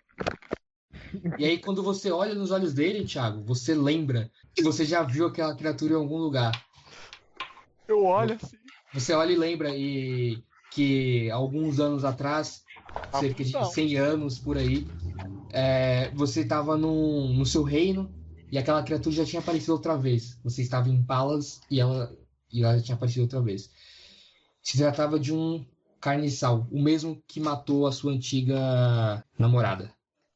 E aí, quando você olha nos olhos dele, Thiago, você lembra que você já viu aquela criatura em algum lugar. Eu olho assim. Você olha e lembra e que alguns anos atrás, cerca de cem anos por aí, é, você estava no, no seu reino e aquela criatura já tinha aparecido outra vez. Você estava em Palas e ela, e ela já tinha aparecido outra vez. Se tratava de um carniçal, o mesmo que matou a sua antiga namorada.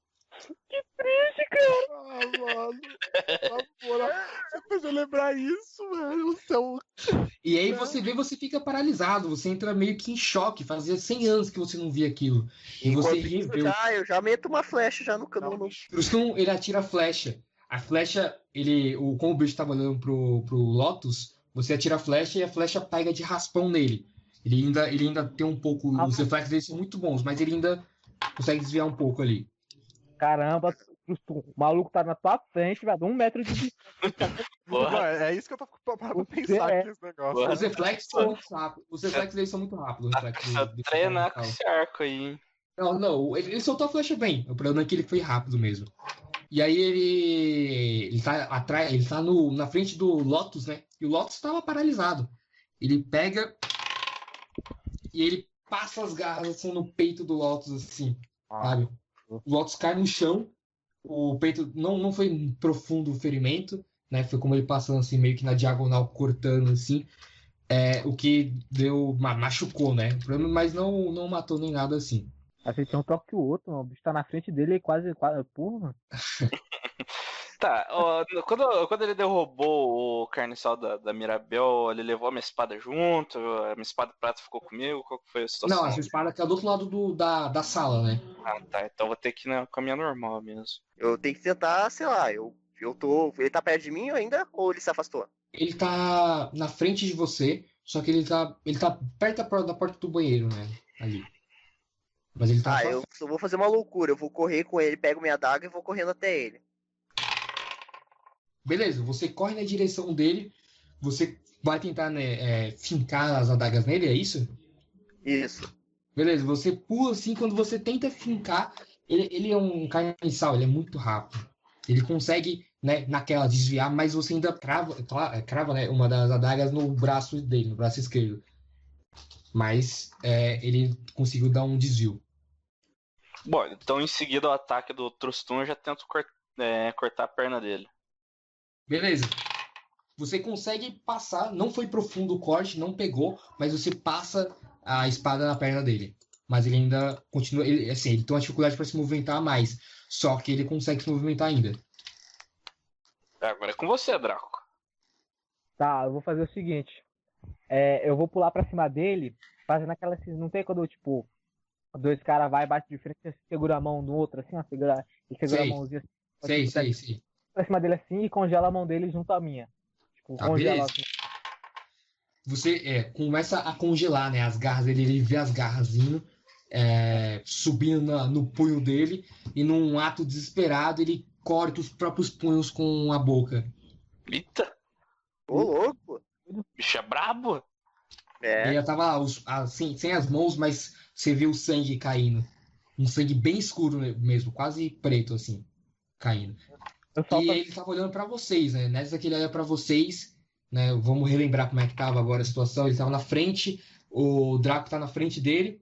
Ah, mano. Na moral, você fez eu lembrar isso, velho. O céu. E aí você vê, você fica paralisado, você entra meio que em choque. Fazia cem anos que você não via aquilo. E você Enquanto isso, reveu. já, eu já meto uma flecha já no cano. No... Trustum, ele atira a flecha. A flecha, ele, o, como o bicho estava olhando pro, pro Lotus, você atira a flecha e a flecha pega de raspão nele. Ele ainda, ele ainda tem um pouco. Ah, os reflexos dele são muito bons, mas ele ainda consegue desviar um pouco ali. Caramba, o maluco tá na tua frente, vai dar um metro de distância. Não, é isso que eu tô parando pra pensar É. aqui nesse negócio. Boa. Os reflexos são muito rápidos. Os reflexos dele são muito rápidos. os reflexos Precisa de- de- treinar com esse arco aí, hein? Não, não, ele, ele soltou a flecha bem. O problema é que ele foi rápido mesmo. E aí ele. Ele tá atrás. Ele tá no, na frente do Lotus, né? E o Lotus tava paralisado. Ele pega. E ele passa as garras assim no peito do Lotus, assim, sabe? O Lotus cai no chão. O peito não, não foi um profundo ferimento, né? Foi como ele passando assim, meio que na diagonal, cortando assim. É, o que deu. ma- machucou, né? O problema, mas não, não matou nem nada assim. Acertei um toque que o outro, mano. O bicho tá na frente dele e quase, quase. Porra, mano. Tá, ó, quando, quando ele derrubou o carniçal da, da Mirabel, ele levou a minha espada junto, a minha espada prata ficou comigo, qual que foi a situação? Não, essa espada caiu do outro lado do, da, da sala, né? Ah, tá, então vou ter que ir na, com a minha normal mesmo. Eu tenho que tentar, sei lá, eu, eu tô. Ele tá perto de mim ainda ou ele se afastou? Ele tá na frente de você, só que ele tá, ele tá perto da porta, da porta do banheiro, né? Ali. Mas ele tá Ah, só- eu só vou fazer uma loucura. Eu vou correr com ele, pego minha adaga e vou correndo até ele. Beleza, você corre na direção dele, você vai tentar, né, é, fincar as adagas nele, é isso? Isso. Beleza, você pula assim, quando você tenta fincar, ele, ele é um carniçal, ele é muito rápido. Ele consegue, né, naquela desviar, mas você ainda crava, cla- crava, né, uma das adagas no braço dele, no braço esquerdo. Mas é, ele conseguiu dar um desvio. Bom, então em seguida ao ataque do Trustum, eu já tento cor- é, cortar a perna dele. Beleza. Você consegue passar, não foi profundo o corte, não pegou, mas você passa a espada na perna dele. Mas ele ainda continua, ele, assim, ele tem uma dificuldade para se movimentar mais, só que ele consegue se movimentar ainda. Agora é com você, Draco. Tá, eu vou fazer o seguinte. É, eu vou pular pra cima dele, fazendo aquela. Não tem quando, tipo, dois caras vai, bate de frente, você segura a mão do outro, assim, ó, segura, ele segura Sei. a mãozinha assim, Sei, sei, sei. pra cima dele assim e congela a mão dele junto à minha. Tipo, Tá, congela beleza. assim. Você é, começa a congelar, né, as garras dele, ele vê as garras indo, é, subindo na- no punho dele, e num ato desesperado ele corta os próprios punhos com a boca. Eita, Ô, louco. bicho é brabo. É. Ele já tava lá, os- assim, sem as mãos, mas você viu o sangue caindo. Um sangue bem escuro mesmo, quase preto, assim, caindo. Eu solto E ele tava olhando pra vocês, né? Nessa que ele olha pra vocês, né? Vamos relembrar como é que tava agora a situação. Ele tava na frente, o Draco tá na frente dele,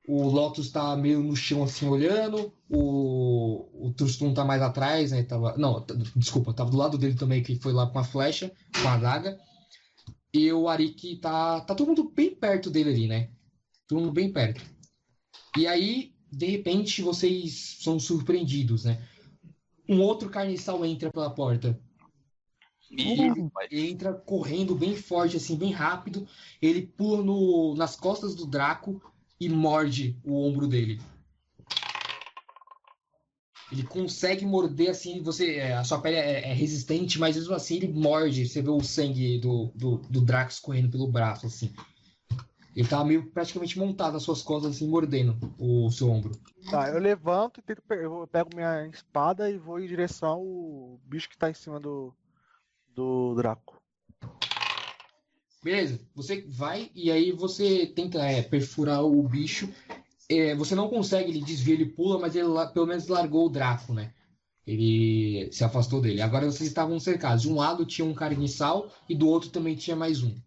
O Lotus tá meio no chão assim olhando. O, o Trustum tá mais atrás, né? Tava, não, t- desculpa, tava do lado dele também, que foi lá com a flecha, com a adaga. E o Arik tá, tá todo mundo bem perto dele ali, né? Todo mundo bem perto. E aí, de repente, vocês são surpreendidos, né? Um outro carniçal entra pela porta. Ih, rapaz. Ele entra correndo bem forte, assim, bem rápido. Ele pula no, nas costas do Draco e morde o ombro dele. Ele consegue morder assim, você, é, a sua pele é, é resistente, mas mesmo assim ele morde. Você vê o sangue do, do, do Draco escorrendo pelo braço, assim. Ele tá meio praticamente montado nas suas costas, assim, mordendo o seu ombro. Tá, eu levanto e tento, pe- eu pego minha espada e vou em direção ao bicho que tá em cima do, do Draco. Beleza, você vai e aí você tenta é, perfurar o bicho. É, você não consegue, ele desvia, ele pula, mas ele la- pelo menos largou o Draco, né? Ele se afastou dele. Agora vocês estavam cercados. De um lado tinha um carniçal e do outro também tinha mais um.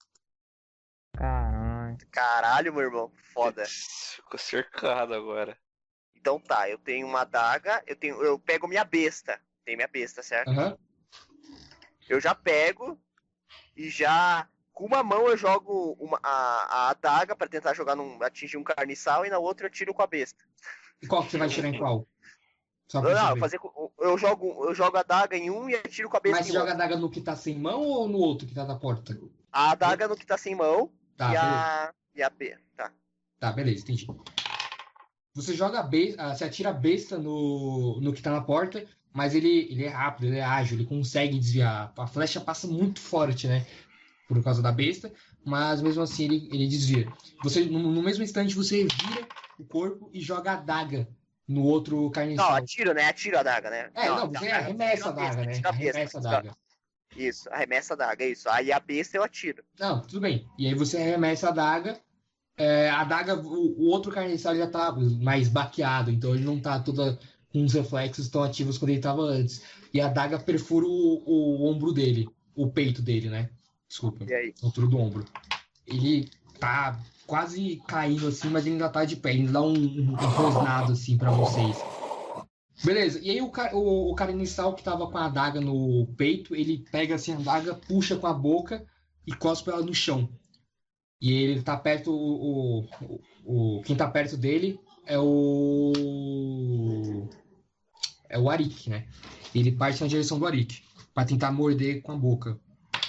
Caralho. Caralho, meu irmão. Foda. Ficou cercado agora. Então tá, eu tenho uma adaga, eu tenho, eu pego minha besta. Tem minha besta, certo? Aham. Eu já pego e já com uma mão eu jogo uma, a, a adaga pra tentar jogar num, atingir um carniçal e na outra eu tiro com a besta. E qual que você vai tirar em qual? Só pra Não, não, saber. eu, fazer, com- eu jogo eu jogo a adaga em um e atiro com a besta Mas em você joga a outro. adaga no que tá sem mão ou no outro que tá na porta? A adaga no que tá sem mão Tá, e beleza. a e a B, tá. Tá, beleza, entendi. Você joga a besta, você atira a besta no, no que tá na porta, mas ele, ele é rápido, ele é ágil, ele consegue desviar. A flecha passa muito forte, né? Por causa da besta, mas mesmo assim ele, ele desvia. Você, no, no mesmo instante, você vira o corpo e joga a adaga no outro Não, carniçal. atiro, né? Atiro a adaga, né? É, não, tá, você tá, arremessa a atiro adaga, besta, né? atiro a besta, Arremessa a atiro a- adaga. Isso, arremessa a adaga, isso. Aí a besta eu atiro. Não, tudo bem. E aí você arremessa a adaga. É, a adaga, o, o outro carniçal já tá mais baqueado, então ele não tá toda com os reflexos tão ativos quando ele tava antes. E a adaga perfura o, o ombro dele, o peito dele, né? Desculpa, E aí? a altura do ombro. Ele tá quase caindo assim, mas ele ainda tá de pé. Ele dá um, um, um rosnado assim pra vocês. Beleza, e aí o, ca- o, o carniçal que tava com a adaga no peito, ele pega assim a adaga, puxa com a boca e cospe ela no chão. E ele tá perto, o, o, o- quem tá perto dele é o é o Arik, né? Ele parte na direção do Arik pra tentar morder com a boca.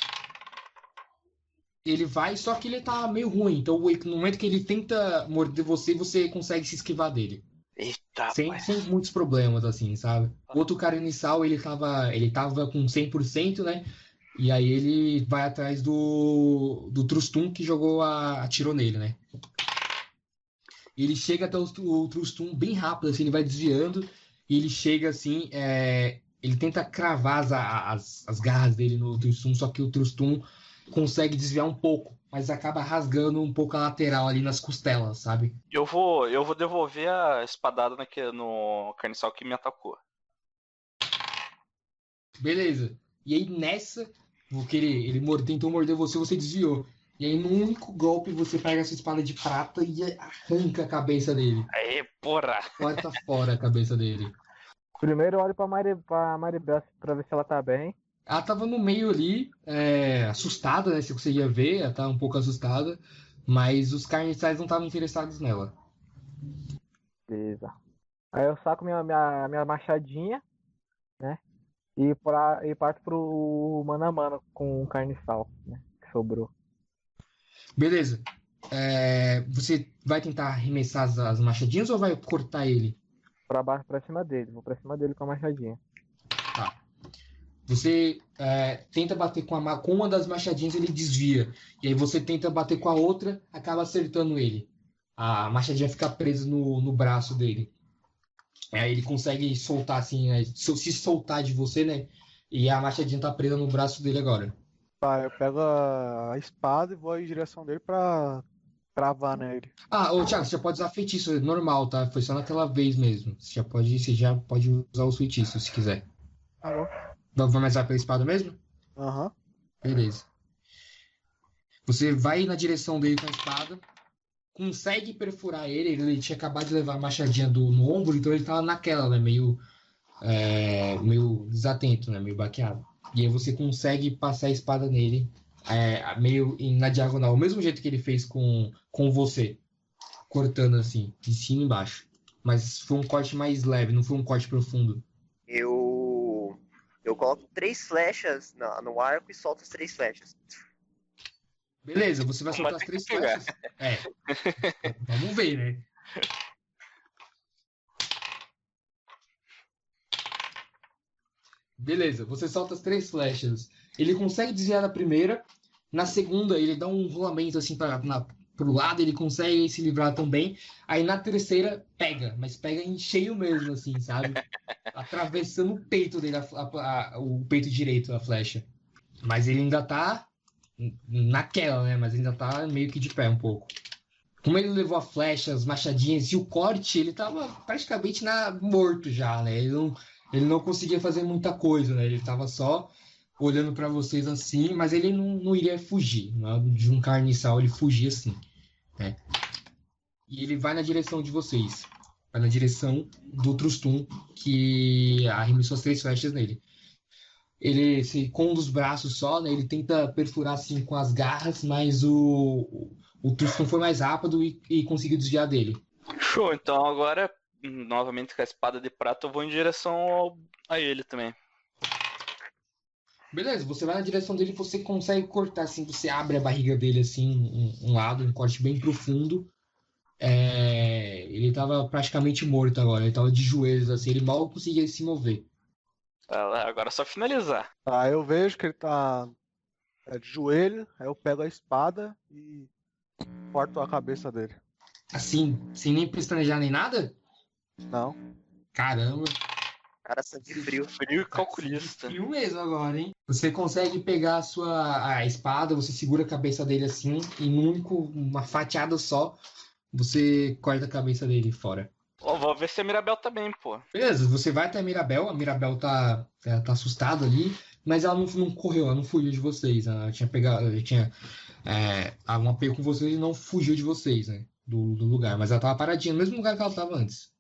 Ele vai, só que ele tá meio ruim, então no momento que ele tenta morder você, você consegue se esquivar dele. Eita, Sem, rapaz. sem muitos problemas, assim, sabe? O outro cara inicial, ele tava, ele tava com cem por cento, né? E aí ele vai atrás do, do Trustum que jogou a, atirou nele, né? Ele chega até o, o Trustum bem rápido, assim, ele vai desviando. E ele chega assim, é, ele tenta cravar as, as, as garras dele no Trustum, só que o Trustum consegue desviar um pouco, mas acaba rasgando um pouco a lateral ali nas costelas, sabe? Eu vou, eu vou devolver a espadada naque- no carniçal que me atacou. Beleza. E aí nessa, porque ele, ele morde- tentou morder você, você desviou. E aí no único golpe você pega a sua espada de prata e arranca a cabeça dele. Aê, porra! Corta fora a cabeça dele. Primeiro eu olho pra, Mari, pra Maribel pra ver se ela tá bem. Ela tava no meio ali, é, assustada, né? Você conseguia ver, ela tava um pouco assustada. Mas os carniçais não estavam interessados nela. Beleza. Aí eu saco minha, minha, minha machadinha, né? E, pra, e parto pro mano a mano com o carniçal, né? Que sobrou. Beleza. É, você vai tentar arremessar as, as machadinhas ou vai cortar ele? Pra baixo, pra cima dele. Vou pra cima dele com a machadinha. Tá. Você é, tenta bater com, a, ma- com uma das machadinhas, ele desvia. E aí você tenta bater com a outra, acaba acertando ele. A machadinha fica presa no, no braço dele. Aí ele consegue soltar assim, né, se se soltar de você, né? E a machadinha tá presa no braço dele agora. Tá, eu pego a a espada e vou em direção dele pra travar nele. Ah, ô Thiago, você já pode usar feitiço, é normal, tá? Foi só naquela vez mesmo. Você já pode, você já pode usar os feitiços se quiser. Tá bom. Vai começar pela espada mesmo? Aham. Beleza. Você vai na direção dele com a espada. consegue perfurar ele, ele tinha acabado de levar a machadinha do, no ombro, então ele tava naquela, né? Meio, é, meio desatento, né? Meio baqueado. E aí você consegue passar a espada nele, é, meio em- na diagonal, o mesmo jeito que ele fez com, com você, cortando assim, de cima e embaixo. Mas foi um corte mais leve, não foi um corte profundo. Eu. Eu coloco três flechas na- no arco e solto as três flechas. Beleza, você vai Mas soltar as tem três que pegar. flechas. É. Vamos ver, né? Beleza, você solta as três flechas. Ele consegue desviar da primeira. Na segunda, ele dá um rolamento assim para pro lado, ele consegue se livrar também. Aí na terceira, pega, mas pega em cheio mesmo, assim, sabe? Atravessando o peito dele, a- a- a- o peito direito, a flecha. Mas ele ainda tá naquela, né? Mas ainda tá meio que de pé um pouco. Como ele levou a flecha, as machadinhas e o corte, ele tava praticamente na, morto já, né? Ele não, ele não conseguia fazer muita coisa, né? Ele tava só olhando pra vocês assim, mas ele não, não iria fugir. Né? De um carniçal ele fugia assim, né? E ele vai na direção de vocês. Vai na direção do Trustum, que arremessou as três flechas nele. Ele, se, com um dos braços só, né? Ele tenta perfurar assim com as garras, mas o, o Trustum foi mais rápido e, e conseguiu desviar dele. Show, então agora, novamente com a espada de prata, eu vou em direção ao- a ele também. Beleza, você vai na direção dele e você consegue cortar, assim, você abre a barriga dele, assim, um, um lado, um corte bem profundo. É, ele tava praticamente morto agora, ele tava de joelhos, assim, ele mal conseguia se mover. Tá lá, agora é só finalizar. Tá, eu vejo que ele tá é, de joelho, aí eu pego a espada e corto a cabeça dele. Assim, sem nem pestanejar nem nada? Não. Caramba. Cara, sangue frio. Frio e calculista. Frio mesmo agora, hein? Você consegue pegar a sua a espada, você segura a cabeça dele assim, e num único, uma fatiada só, você corta a cabeça dele fora. Ó, vou ver se a Mirabel também, pô. Beleza, você vai até a Mirabel, a Mirabel tá, ela tá assustada ali, mas ela não, não correu, ela não fugiu de vocês. Ela tinha pegado, ela tinha é, um apego com vocês e não fugiu de vocês, né? Do, do lugar, mas ela tava paradinha no mesmo lugar que ela tava antes.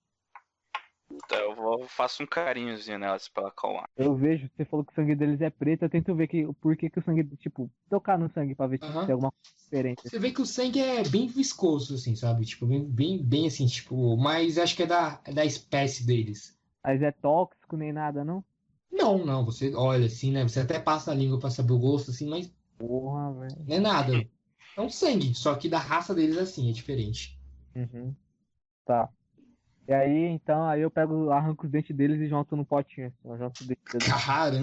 Então eu vou, faço um carinhozinho nelas pra ela acalmar. Eu vejo, você falou que o sangue deles é preto, eu tento ver que, por que, que o sangue, tipo, tocar no sangue pra ver se Aham. tem alguma coisa diferente. Você vê que o sangue é bem viscoso, assim, sabe? Tipo, bem, bem, bem assim, tipo, mas acho que é da, é da espécie deles. Mas é tóxico nem nada, não? Não, não, você olha assim, né? Você até passa a língua pra saber o gosto, assim, mas Porra, velho. não é nada. É um sangue, só que da raça deles é assim, é diferente. Uhum. Tá. E aí, então, aí eu pego, arranco os dentes deles e junto no potinho. Eu junto os dentes deles. Caramba,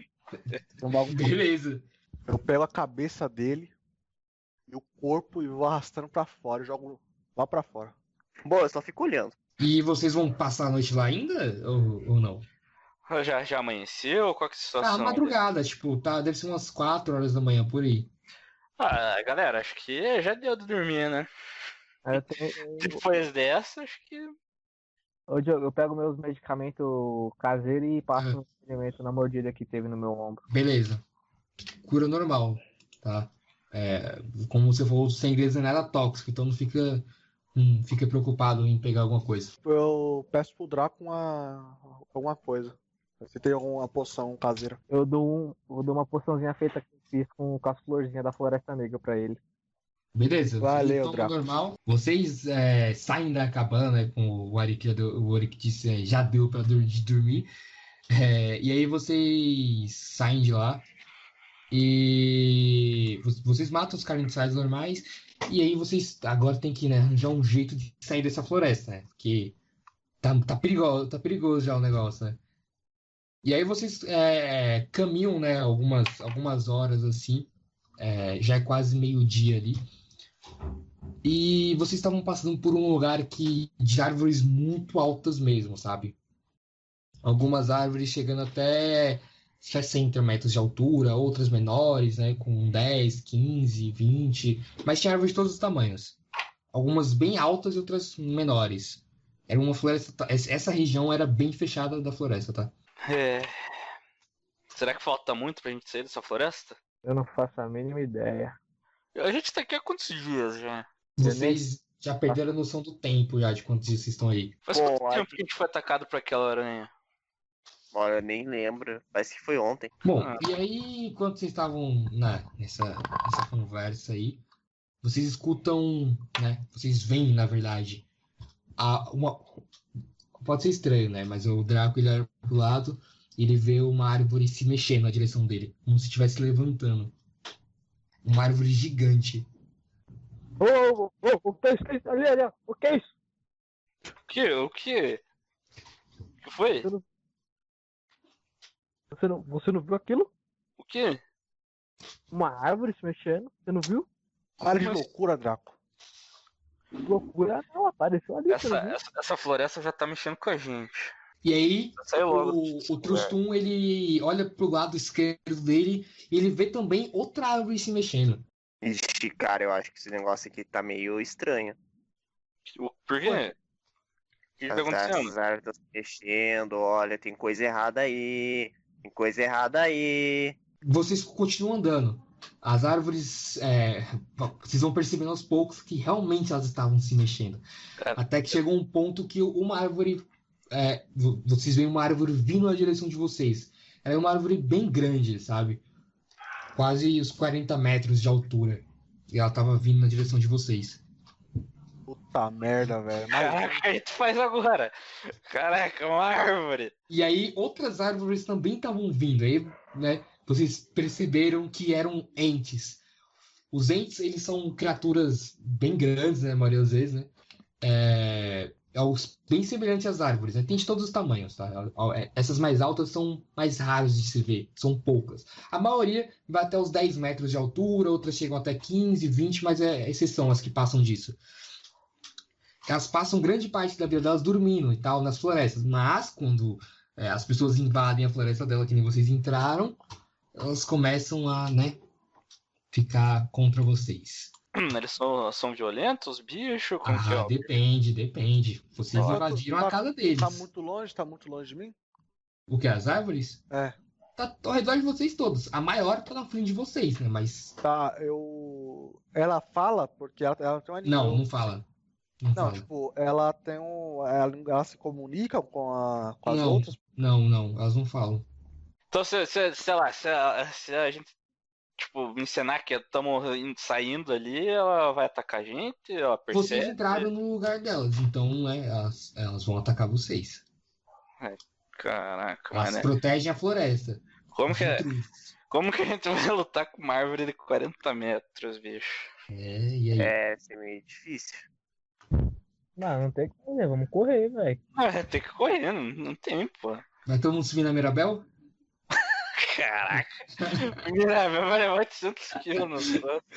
Um bagulho. beleza. Eu pego a cabeça dele e o corpo e vou arrastando pra fora, e jogo lá pra fora. Bom, eu só fico olhando. E vocês vão passar a noite lá ainda? Ou, ou não? Já, já amanheceu? Qual que é a Ah, situação? madrugada, tipo, tá, deve ser umas quatro horas da manhã por aí. Ah, galera, acho que já deu de dormir, né? Aí eu, tenho- eu- Depois dessa, acho que. Ô, Diogo, eu pego meus medicamentos caseiros e passo Aham. um experimento na mordida que teve no meu ombro. Beleza. Cura normal, tá? É, como você falou, o sangue deles não é nada tóxico, então não fica, não fica preocupado em pegar alguma coisa. Eu peço pro Draco uma, alguma coisa. Se tem alguma poção caseira. Eu dou, um, eu dou uma poçãozinha feita que eu fiz com, com as florzinhas da Floresta Negra pra ele. Beleza, Valeu, vocês tomam Draco. normal. Vocês é, saem da cabana, né, com o Arik, já deu- o Arik disse, é, já deu pra dur- de dormir. É, e aí vocês saem de lá e vo- vocês matam os carniçais normais. E aí vocês agora tem que, né, arranjar um jeito de sair dessa floresta, né? Porque tá, tá perigoso, tá perigoso já o negócio, né? E aí vocês é, caminham, né, algumas, algumas horas assim. É, já é quase meio-dia ali. E vocês estavam passando por um lugar que de árvores muito altas mesmo, sabe? Algumas árvores chegando até sessenta metros de altura, outras menores, né? Com dez, quinze, vinte. Mas tinha árvores de todos os tamanhos. Algumas bem altas e outras menores. Era uma floresta. Essa região era bem fechada da floresta, tá? É... Será que falta muito pra gente sair dessa floresta? Eu não faço a mínima ideia. A gente tá aqui há quantos dias já? Vocês já perderam a noção do tempo já, de quantos dias vocês estão aí. Faz Bom, quanto tempo aqui- que a gente foi atacado por aquela aranha? Olha, eu nem lembro. Parece que foi ontem. Bom, Ah. e aí, enquanto vocês estavam na, nessa, nessa conversa aí, vocês escutam, né? Vocês veem, na verdade, a, uma. Pode ser estranho, né? Mas o Draco ele olha pro lado e ele vê uma árvore se mexendo na direção dele, como se estivesse levantando. Uma árvore gigante. Ô, ô, ô, o que é isso? Ali, ali, ó. O que é isso? O que? O que? O que foi? Você não, você não viu aquilo? O que? Uma árvore se mexendo? Você não viu? Para de loucura, Draco. Que loucura, não, apareceu ali. Essa, você não viu? essa, essa floresta já tá mexendo com a gente. E aí, Saiu logo. o, o Trustum, ele olha pro lado esquerdo dele e ele vê também outra árvore se mexendo. Ixi, cara, eu acho que esse negócio aqui tá meio estranho. O- Por quê? O que, que tá As, acontecendo? as árvores estão se mexendo, olha, tem coisa errada aí. Tem coisa errada aí. Vocês continuam andando. As árvores, é, vocês vão percebendo aos poucos que realmente elas estavam se mexendo. Cara, Até que chegou um ponto que uma árvore, é, vo- vocês veem uma árvore vindo na direção de vocês. Ela é uma árvore bem grande, sabe? Quase os quarenta metros de altura. E ela tava vindo na direção de vocês. Puta merda, velho. Mas Caraca, aí tu faz agora. Caraca, uma árvore. E aí outras árvores também estavam vindo. Aí, né, vocês perceberam que eram entes. Os entes, eles são criaturas bem grandes, né, a maioria das vezes, né? É, é os- bem semelhantes às árvores, né? Tem de todos os tamanhos, tá? É, essas mais altas são mais raras de se ver, são poucas. A maioria vai até os dez metros de altura, outras chegam até quinze, vinte, mas é exceção as que passam disso. Elas passam grande parte da vida delas dormindo e tal, nas florestas. Mas, quando é, as pessoas invadem a floresta dela, que nem vocês entraram, elas começam a, né, ficar contra vocês. Hum, Eles são, são violentos, bicho? Como que é? Ah, depende, depende. Vocês Ó, invadiram tá- a casa deles. tá muito longe, tá muito longe de mim? O que? As árvores? É. Tá ao redor de vocês todos. A maior tá na frente de vocês, né? Mas. Tá, eu. Ela fala porque ela, ela tem uma língua. Não, não fala. Não, Não, fala. tipo, ela tem um. Ela, ela se comunica com, a, com as Não. outras. Não, não, elas não falam. Então, se, se, sei lá, se a, se a gente, tipo, encenar que estamos saindo ali, ela vai atacar a gente? Ela Vocês percebe? entraram no lugar delas, então, né, elas, elas vão atacar vocês. Caraca, Elas mas, né? protegem a floresta. Como que, é, Intrusos. como que a gente vai lutar com uma árvore de quarenta metros, bicho? É, e aí? É, isso é meio difícil. Não, não tem o que fazer, vamos correr, velho. Ah, tem que correr, não, não tem, pô. Vai todo mundo subir na Mirabel? Caraca. Mirabel vai levar oitocentos quilos.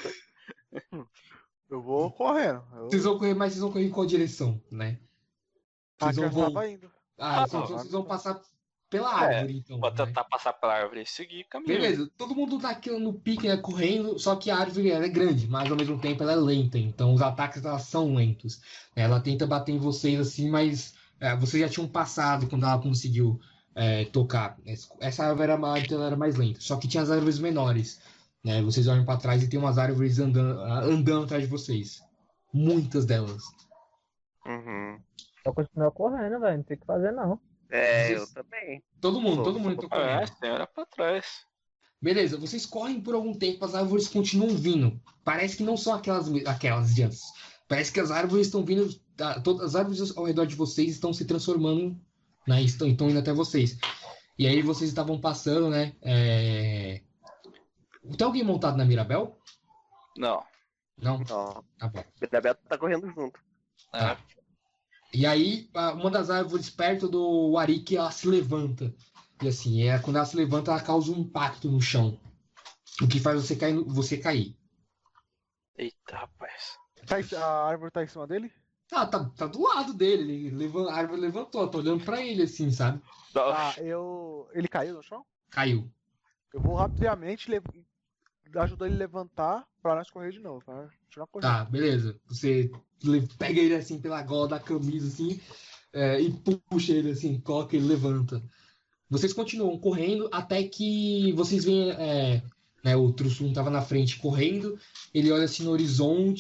Eu vou correndo. Eu... Vocês vão correr, mas vocês vão correr em qual direção, né? Ah, Vocês que vão, eu vão... tava indo. Ah, Ah, então não, vocês vão passar pela É, árvore, então. Vou né? tentar passar pela árvore e seguir caminho. Beleza, todo mundo tá aqui no pique, né, correndo, só que a árvore ela é grande, mas ao mesmo tempo ela é lenta, então os ataques elas são lentos. Ela tenta bater em vocês assim, mas é, vocês já tinham passado quando ela conseguiu é, tocar. Essa árvore era maior, então ela era mais lenta. Só que tinha as árvores menores, né? Vocês olham para trás e tem umas árvores andando, andando atrás de vocês. Muitas delas. Uhum. Só continuar correndo, velho, não tem o que fazer, não. É, Vocês- eu também. Todo mundo, todo mundo tá Ah, correndo. senhora pra trás. Beleza, vocês correm por algum tempo, as árvores continuam vindo. Parece que não são aquelas, aquelas de antes. Parece que as árvores estão vindo. tá, Todas as árvores ao redor de vocês estão se transformando, né? Estão, estão indo até vocês. E aí vocês estavam passando, né? É... Tem alguém montado na Mirabel? Não. Não? Ó, Tá bom. o Bedabeto tá correndo junto. Tá. E aí, a- uma das árvores perto do Arik, ela se levanta. E assim, é, quando ela se levanta, ela causa um impacto no chão. O que faz você cair. no- Você cair. Eita, rapaz. Tá em- a árvore tá em cima dele? Ah, tá, tá do lado dele. Ele levan- a árvore levantou, tô olhando pra ele assim, sabe? Tá, eu. Ele caiu no chão? Caiu. Eu vou rapidamente le... ajudar ele a levantar pra nós correr de novo, pra continuar correndo. Tá, beleza. Você le- pega ele assim pela gola da camisa assim é, e puxa ele assim, coloca ele levanta. Vocês continuam correndo até que vocês veem, é, né, o Trussum tava na frente correndo, ele olha assim no horizonte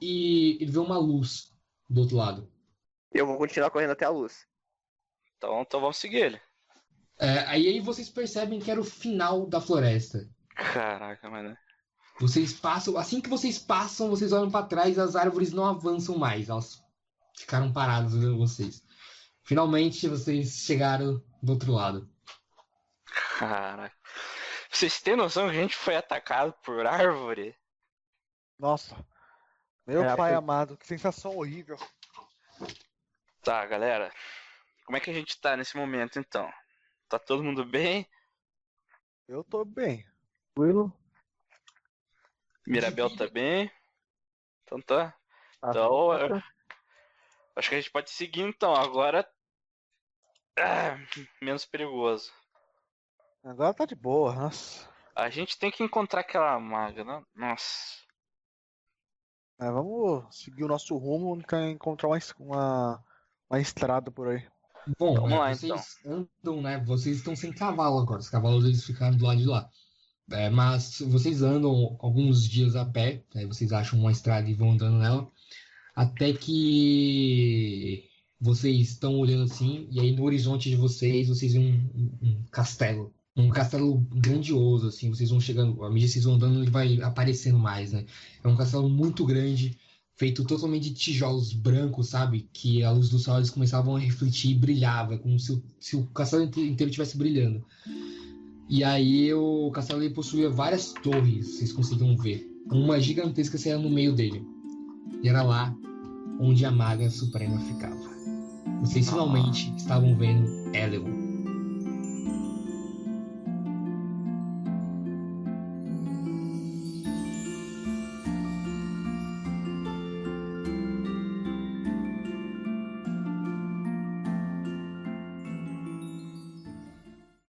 e ele vê uma luz do outro lado. Eu vou continuar correndo até a luz. Então, então vamos seguir ele. É, aí, aí vocês percebem que era o final da floresta. Caraca, mano. Vocês passam, assim que vocês passam, vocês olham pra trás, as árvores não avançam mais, elas ficaram paradas olhando vocês. Finalmente vocês chegaram do outro lado. Caraca. Vocês têm noção que a gente foi atacado por árvore? Nossa. Meu É, pai foi- amado, que sensação horrível. Tá, galera. Como é que a gente tá nesse momento, então? Tá todo mundo bem? Eu tô bem. Tranquilo. Mirabel tá bem? Então tá. Tá Então, tá eu- tranquilo. acho que a gente pode seguir, então. Agora... Ah, menos perigoso. Agora tá de boa, nossa. A gente tem que encontrar aquela maga, né? Nossa. É, vamos seguir o nosso rumo e encontrar uma, es- uma, uma estrada por aí. Bom, Vamos é, lá, vocês andam, né? Vocês estão sem cavalo agora. Os cavalos eles ficaram do lado de lá. É, mas vocês andam alguns dias a pé, aí vocês acham uma estrada e vão andando nela, até que vocês estão olhando assim, e aí no horizonte de vocês, vocês veem um, um- um castelo. Um castelo grandioso, assim, vocês vão chegando, à medida que vocês vão andando, ele vai aparecendo mais, né? É um castelo muito grande, feito totalmente de tijolos brancos, sabe? Que a luz do sol eles começavam a refletir e brilhava, como se o, se o castelo inte- inteiro estivesse brilhando. E aí o castelo ele possuía várias torres, vocês conseguiam ver. Uma gigantesca saía no meio dele. E era lá onde a Maga Suprema ficava. Vocês finalmente estavam vendo Eleon.